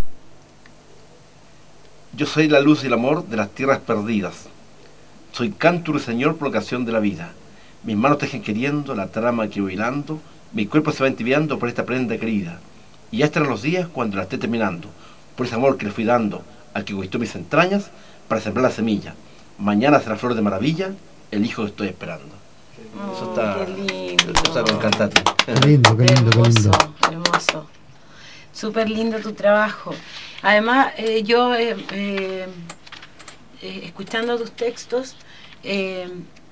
yo soy la luz y el amor de las tierras perdidas. Soy canto Señor por ocasión de la vida. Mis manos tejen queriendo la trama que voy hilando. Mi cuerpo se va entibiando por esta prenda querida. Y ya estarán los días cuando la esté terminando. Por ese amor que le fui dando al que conquistó mis entrañas para sembrar la semilla. Mañana será flor de maravilla, el hijo que estoy esperando. Oh, Eso está, qué lindo. eso está con cantate. Qué lindo, qué lindo, qué lindo. Hermoso, hermoso. Súper lindo tu trabajo. Además, eh, yo, eh, eh, eh, escuchando tus textos, eh,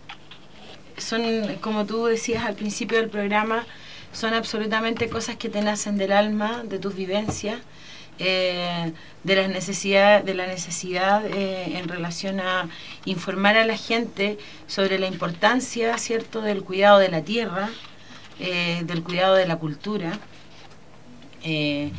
son, como tú decías al principio del programa, son absolutamente cosas que te nacen del alma, de tus vivencias, eh, de, las necesidad, de la necesidad eh, en relación a informar a la gente sobre la importancia, ¿cierto?, del cuidado de la tierra, eh, del cuidado de la cultura. Eh,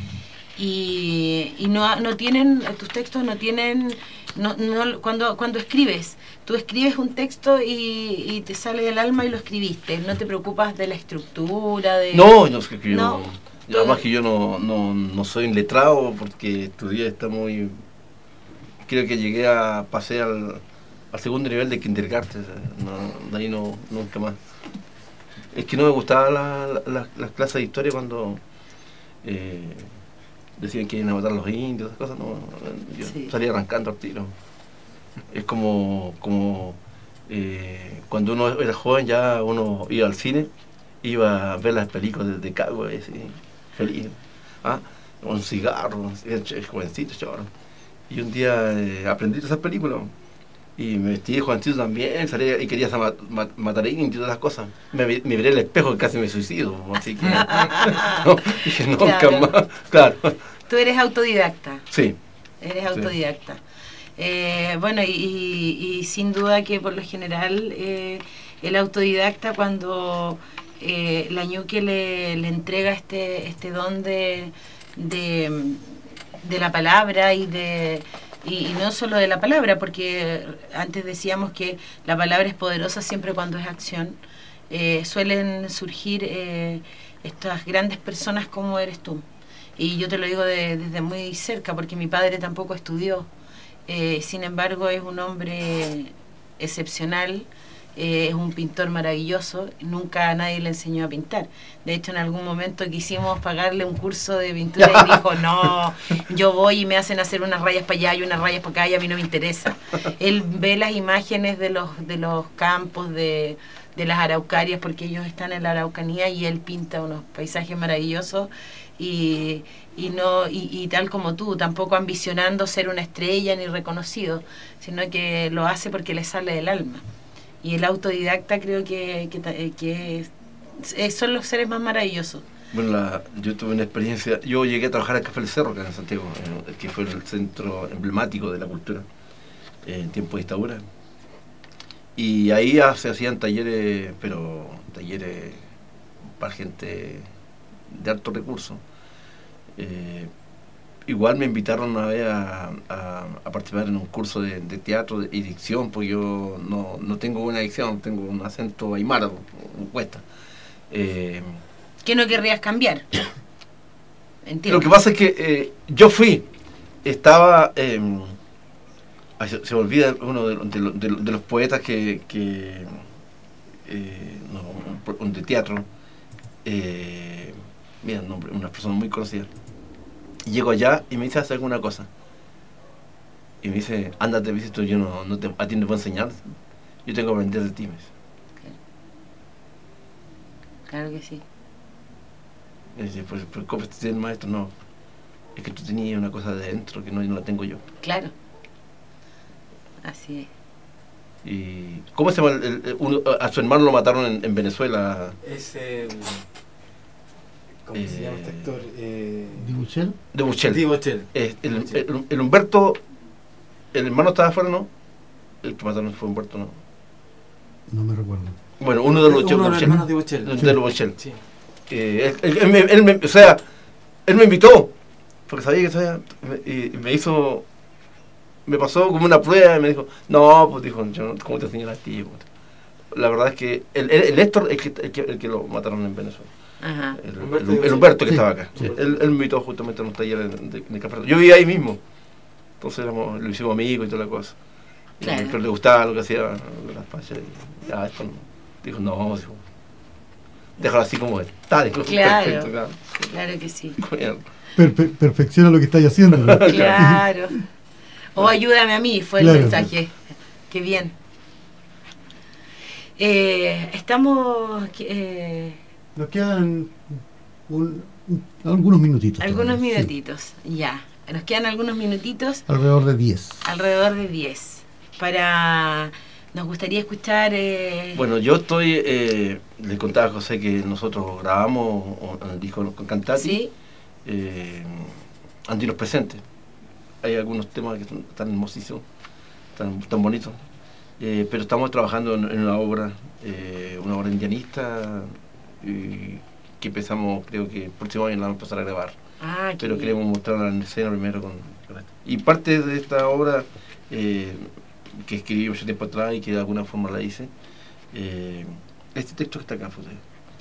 y y no, no tienen, tus textos no tienen, no, no, cuando, cuando escribes, tú escribes un texto y, y te sale del alma y lo escribiste, no te preocupas de la estructura, de... No, no, es que yo, No. además que yo no, no, no soy un letrado porque estudié, está muy... Creo que llegué a, pasé al, al segundo nivel de kindergarten, no, de ahí no, nunca más. Es que no me gustaban la, la, la, las clases de historia cuando eh, decían que iban a matar a los indios, esas cosas, no, yo Sí. salía arrancando al tiro. Es como, como eh, cuando uno era joven ya uno iba al cine, iba a ver las películas de, de Cowboy, así, feliz, ¿ah? Un cigarro, el jovencito, chaval. Y un día eh, aprendí esas películas y me vestí de jovencito también, salí y quería ma, ma, matar a indios y todas las cosas. Me, me miré el espejo y casi me suicido, así que no, dije nunca Claro. más, claro. Tú eres autodidacta, Sí, eres autodidacta. Eh, bueno, y, y, y sin duda que por lo general eh, el autodidacta cuando eh, la ñuque le, le entrega este, este don de, de, de la palabra y de... Y, y no solo de la palabra, porque antes decíamos que la palabra es poderosa siempre cuando es acción. Eh, suelen surgir eh, estas grandes personas como eres tú. Y yo te lo digo de, desde muy cerca, porque mi padre tampoco estudió. Eh, sin embargo, es un hombre excepcional, eh, es un pintor maravilloso, nunca a nadie le enseñó a pintar. De hecho, en algún momento quisimos pagarle un curso de pintura y dijo, no, yo voy y me hacen hacer unas rayas para allá y unas rayas para acá y a mí no me interesa. Él ve las imágenes de los, de los campos, de, de las araucarias, porque ellos están en la Araucanía y él pinta unos paisajes maravillosos. Y, y no y, y tal como tú, tampoco ambicionando ser una estrella ni reconocido, sino que lo hace porque le sale del alma. Y el autodidacta creo que, que, que es, es, son los seres más maravillosos. bueno, la, yo tuve una experiencia, yo llegué a trabajar al Café del Cerro, acá en Santiago, eh, que fue el centro emblemático de la cultura eh, en tiempo de dictadura. Y ahí ya se hacían talleres, pero talleres para gente de alto recurso. Eh, igual me invitaron una vez a, a, a participar en un curso de, de teatro y dicción, porque yo no, no tengo buena dicción, tengo un acento aymara, cuesta. Eh, ¿Qué no querrías cambiar? Entiendo. lo que pasa es que eh, yo fui, estaba, eh, ay, se, se me olvida uno de, de, de, de los poetas que, que eh, no, un, de teatro, eh, mira el nombre, una persona muy conocida. Y llego allá y me dice, hacer alguna cosa. Y me dice, ándate, visito, yo no, no te, a ti no te puedo enseñar. Yo tengo que aprender de ti. Me dice. Claro que sí. Y dice, pues, pues, ¿cómo estás el maestro? No, es que tú tenías una cosa de dentro que no, no la tengo yo. Claro. Así es. Y ¿cómo se llama? El, el, uno, a su hermano lo mataron en, en Venezuela. Ese... ¿Cómo eh, se llama este actor? Eh, ¿De Buchel? De Buchel. De Buchel. Eh, el, el, el, el Humberto, el hermano estaba afuera, ¿no? El que mataron fue Humberto, ¿no? No me recuerdo. Bueno, uno de los, uno de los hermanos de Buchel. Buchel. De, de los Buchel. Sí. Eh, él, él, él, me, él me, o sea, él me invitó, porque sabía que sabía, y me hizo, me pasó como una prueba y me dijo, no, pues dijo, yo, ¿cómo te enseño a ti? La verdad es que el, el, el Héctor, el que, el, que, el que lo mataron en Venezuela. Ajá. El, Humberto, el, el Humberto que sí, estaba acá. sí. Él, él me invitó justamente a un taller de, de, de café. Yo vivía ahí mismo. Entonces éramos, lo hicimos amigos y toda la cosa. Y Claro. pero le gustaba lo que hacía las pachas. Y ya, esto no. Dijo, no, dijo, déjalo así como está. Dijo, Claro. perfecto, claro. Claro que sí. Bueno. Per- per- perfecciona lo que estáis haciendo. ¿no? Claro. O ayúdame a mí, fue Claro. el mensaje. Qué bien. Eh, estamos... Eh, Nos quedan un- un- algunos minutitos. algunos todavía, sí. minutitos, ya. Nos quedan algunos minutitos, Alrededor de diez. alrededor de diez. Para... Nos gustaría escuchar... Eh, Bueno, yo estoy, eh, le contaba a José que nosotros grabamos el disco con Cantati, ¿sí? eh, Andinos Presentes. Hay algunos temas que son tan hermosísimos, tan, tan bonitos, eh, pero estamos trabajando en, en una obra, eh, una obra indianista, eh, que empezamos, creo que el próximo año la vamos a empezar a grabar, Ah, qué pero bien. queremos mostrarla en escena primero con, con esto. Y parte de esta obra, eh, que escribí mucho tiempo atrás y que de alguna forma la hice, eh, este texto que está acá, José.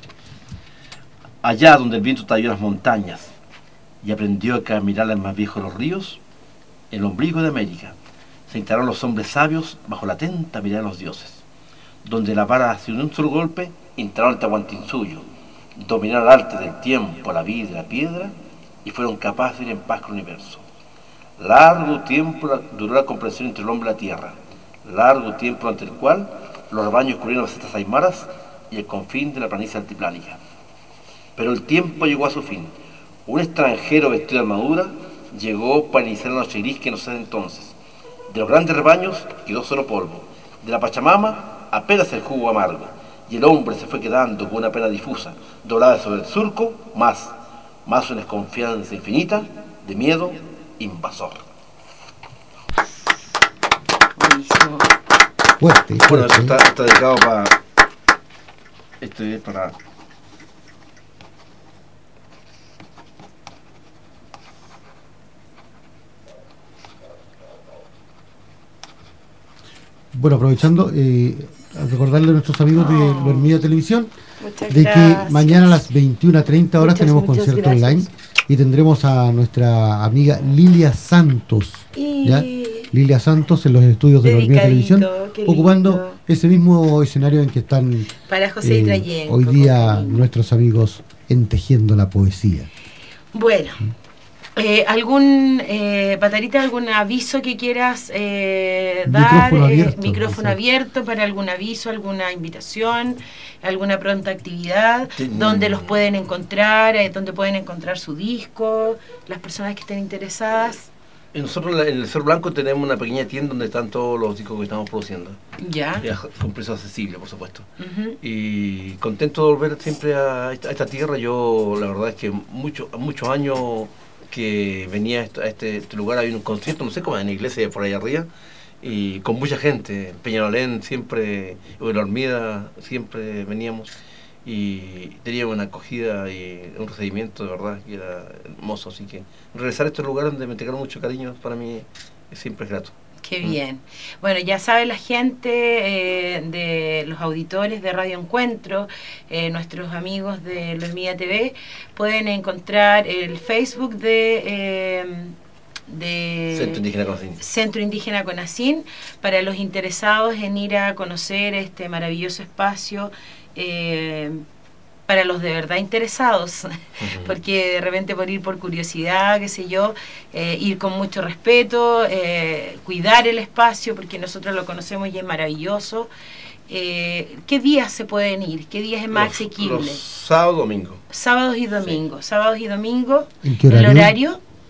Allá donde el viento talló las montañas y aprendió a caminar los más viejos los ríos, en el ombligo de América se instalaron los hombres sabios bajo la atenta mirada de los dioses, donde la vara sin un solo golpe instalaron el Tahuantinsuyo, dominaron el arte del tiempo, la vida y la piedra, y fueron capaces de ir en paz con el universo. Largo tiempo duró la comprensión entre el hombre y la tierra, largo tiempo durante el cual los rebaños cubrieron las estas aymaras y el confín de la planicie altiplánica. Pero el tiempo llegó a su fin. Un extranjero vestido de armadura llegó para iniciar la noche gris que nos hace entonces. De los grandes rebaños quedó solo polvo. De la Pachamama apenas el jugo amargo. Y el hombre se fue quedando con una pena difusa, doblada sobre el surco, más, más una desconfianza infinita, de miedo invasor. Buenísimo. Fuerte, Bueno, fuerte. esto está, está dedicado para... Esto es para... Bueno, aprovechando, eh, a recordarle a nuestros amigos de Oh. Loermida Televisión Muchas de gracias. que mañana a las veintiuna treinta horas Muchas, tenemos muchas concierto gracias. online y tendremos a nuestra amiga Lilia Santos. Y... ¿Ya? Lilia Santos en los estudios de Loermida Dedicadito, Televisión, qué ocupando lindo. ese mismo escenario en que están Para José eh, Itrayenco, hoy día con cariño. nuestros amigos en Tejiendo la Poesía. Bueno, eh, algún, eh, Patarita, algún aviso que quieras eh, dar, Micrófono eh, abierto, micrófono sí. abierto para algún aviso, alguna invitación, alguna pronta actividad, Sí. donde los pueden encontrar, eh, donde pueden encontrar su disco, las personas que estén interesadas. Y nosotros en el Cerro Blanco tenemos una pequeña tienda donde están todos los discos que estamos produciendo, Ya. ya, con precio accesible, por supuesto. Ujú. Y contento de volver siempre a esta, a esta tierra. Yo la verdad es que mucho, muchos años que venía a este, a este- este lugar, había un concierto, no sé cómo, en la iglesia por allá arriba, y con mucha gente. En Peñalolén siempre, en la Hormida siempre veníamos y teníamos una acogida y un recibimiento de verdad que era hermoso. Así que regresar a este lugar donde me entregaron mucho cariño, para mí es siempre grato. Qué bien. Bueno, ya sabe la gente eh, de los auditores de Radio Encuentro, eh, nuestros amigos de Loermida T V, pueden encontrar el Facebook de... eh, de Centro Indígena Conocín. Centro Indígena Conacín, para los interesados en ir a conocer este maravilloso espacio, eh, para los de verdad interesados, porque de repente por ir por curiosidad, qué sé yo, eh, ir con mucho respeto, eh, cuidar el espacio, porque nosotros lo conocemos y es maravilloso. Eh, ¿Qué días se pueden ir? ¿Qué días es más Los- asequible? Los sábados, domingo. Sábados y domingos. Sábados y domingos. ¿En qué ¿El horario? horario?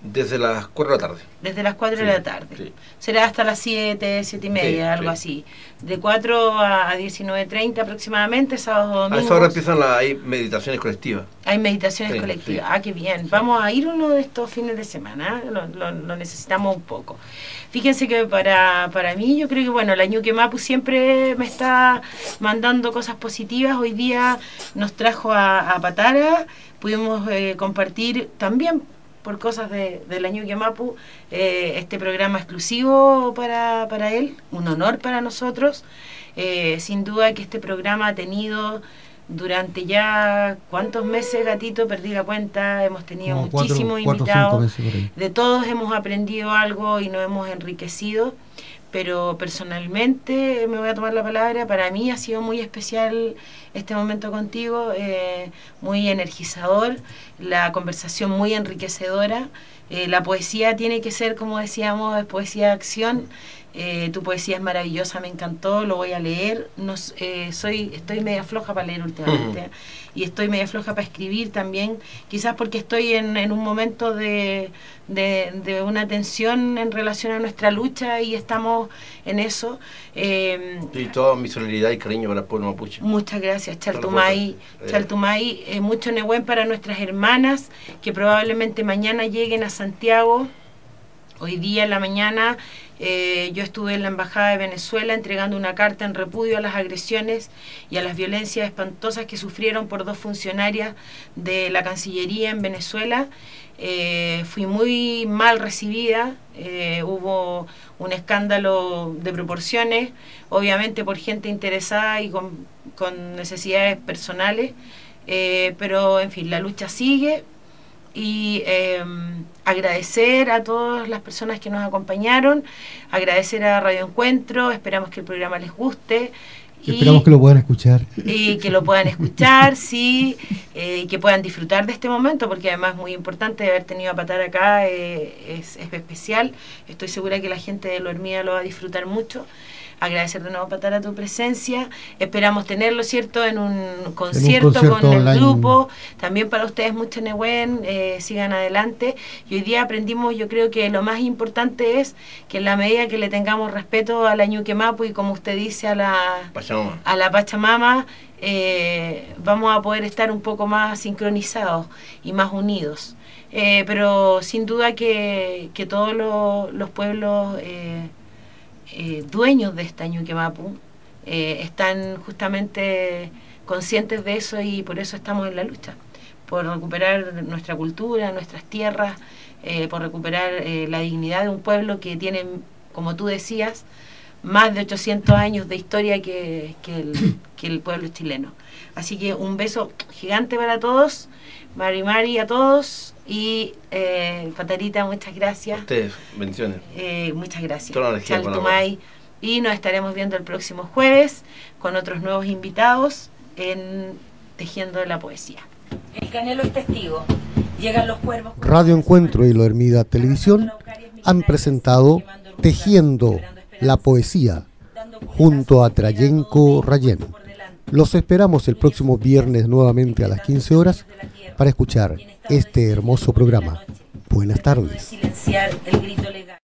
Desde las cuatro de la tarde. Desde las cuatro Sí, de la tarde. sí. Será hasta las siete, siete y media, Sí, algo sí. así. De cuatro a diecinueve treinta aproximadamente, sábados o A domingos. esa hora empiezan las hay meditaciones colectivas. Hay meditaciones Sí, colectivas. sí. Ah, qué bien. Vamos a ir uno de estos fines de semana. ¿eh? Lo, lo- lo necesitamos un poco. Fíjense que para, para mí, yo creo que, bueno, la Ñuque Mapu siempre me está mandando cosas positivas. Hoy día nos trajo a, a Patara. Pudimos eh, compartir también por cosas de, de la Ñuque Mapu eh, este programa exclusivo para, para él. Un honor para nosotros. Eh, sin duda que este programa ha tenido durante ya cuántos meses, Gatito, perdí la cuenta, hemos tenido Como cuatro- muchísimos cuatro o cinco invitados, meses por ahí. de todos hemos aprendido algo y nos hemos enriquecido, pero personalmente me voy a tomar la palabra, para mí ha sido muy especial este momento contigo, eh, muy energizador, la conversación muy enriquecedora, eh, la poesía tiene que ser, como decíamos, es poesía de acción. Eh, tu poesía es maravillosa, me encantó, lo voy a leer. Nos, eh, soy, estoy media floja para leer últimamente Ujú. y estoy media floja para escribir también, quizás porque estoy en, en un momento de, de, de una tensión en relación a nuestra lucha y estamos en eso. Eh, Y toda mi solidaridad y cariño para el pueblo mapuche. Muchas gracias, Todas las Chaltumay. cosas, eh. Chaltumay, eh, mucho Nehuen para nuestras hermanas que probablemente mañana lleguen a Santiago. Hoy día en la mañana eh, yo estuve en la Embajada de Venezuela entregando una carta en repudio a las agresiones y a las violencias espantosas que sufrieron por dos funcionarias de la Cancillería en Venezuela. Eh, fui muy mal recibida, eh, hubo un escándalo de proporciones, obviamente por gente interesada y con, con necesidades personales, eh, pero en fin, la lucha sigue. Y eh, agradecer a todas las personas que nos acompañaron, agradecer a Radio Encuentro, esperamos que el programa les guste. Y esperamos que lo puedan escuchar. Y que lo puedan escuchar, sí, eh, y que puedan disfrutar de este momento, porque además es muy importante haber tenido a Patara acá, eh, es, es especial. Estoy segura que la gente de Lo Hermida lo va a disfrutar mucho. Agradecer de nuevo, Patara, tu presencia. Esperamos tenerlo, ¿cierto?, en un concierto, concierto con el online. grupo. También para ustedes mucho Nehuen, eh, sigan adelante. Y hoy día aprendimos, yo creo que lo más importante es que en la medida que le tengamos respeto a la Ñuque Mapu y como usted dice a la, Pachamama. a la Pachamama, eh, vamos a poder estar un poco más sincronizados y más unidos. Eh, pero sin duda que, que todos los, los pueblos eh, eh, dueños de esta Ñuque Mapu eh, están justamente conscientes de eso y por eso estamos en la lucha, por recuperar nuestra cultura, nuestras tierras, eh, por recuperar eh, la dignidad de un pueblo que tiene, como tú decías, más de ochocientos años de historia que, que, el, que el pueblo chileno. Así que un beso gigante para todos, Mari Mari a todos y eh, Patarita, muchas gracias. Ustedes, bendiciones. Eh, muchas gracias. Toda la energía, Chaltumay. Y nos estaremos viendo el próximo jueves con otros nuevos invitados en Tejiendo la Poesía. El Canelo es testigo. Llegan los cuervos. Radio Encuentro y Lo Hermida Televisión han presentado Tejiendo la Poesía junto a Trayenco Rayén. Los esperamos el próximo viernes nuevamente a las quince horas para escuchar este hermoso programa. Buenas tardes. Silenciar el grito legal.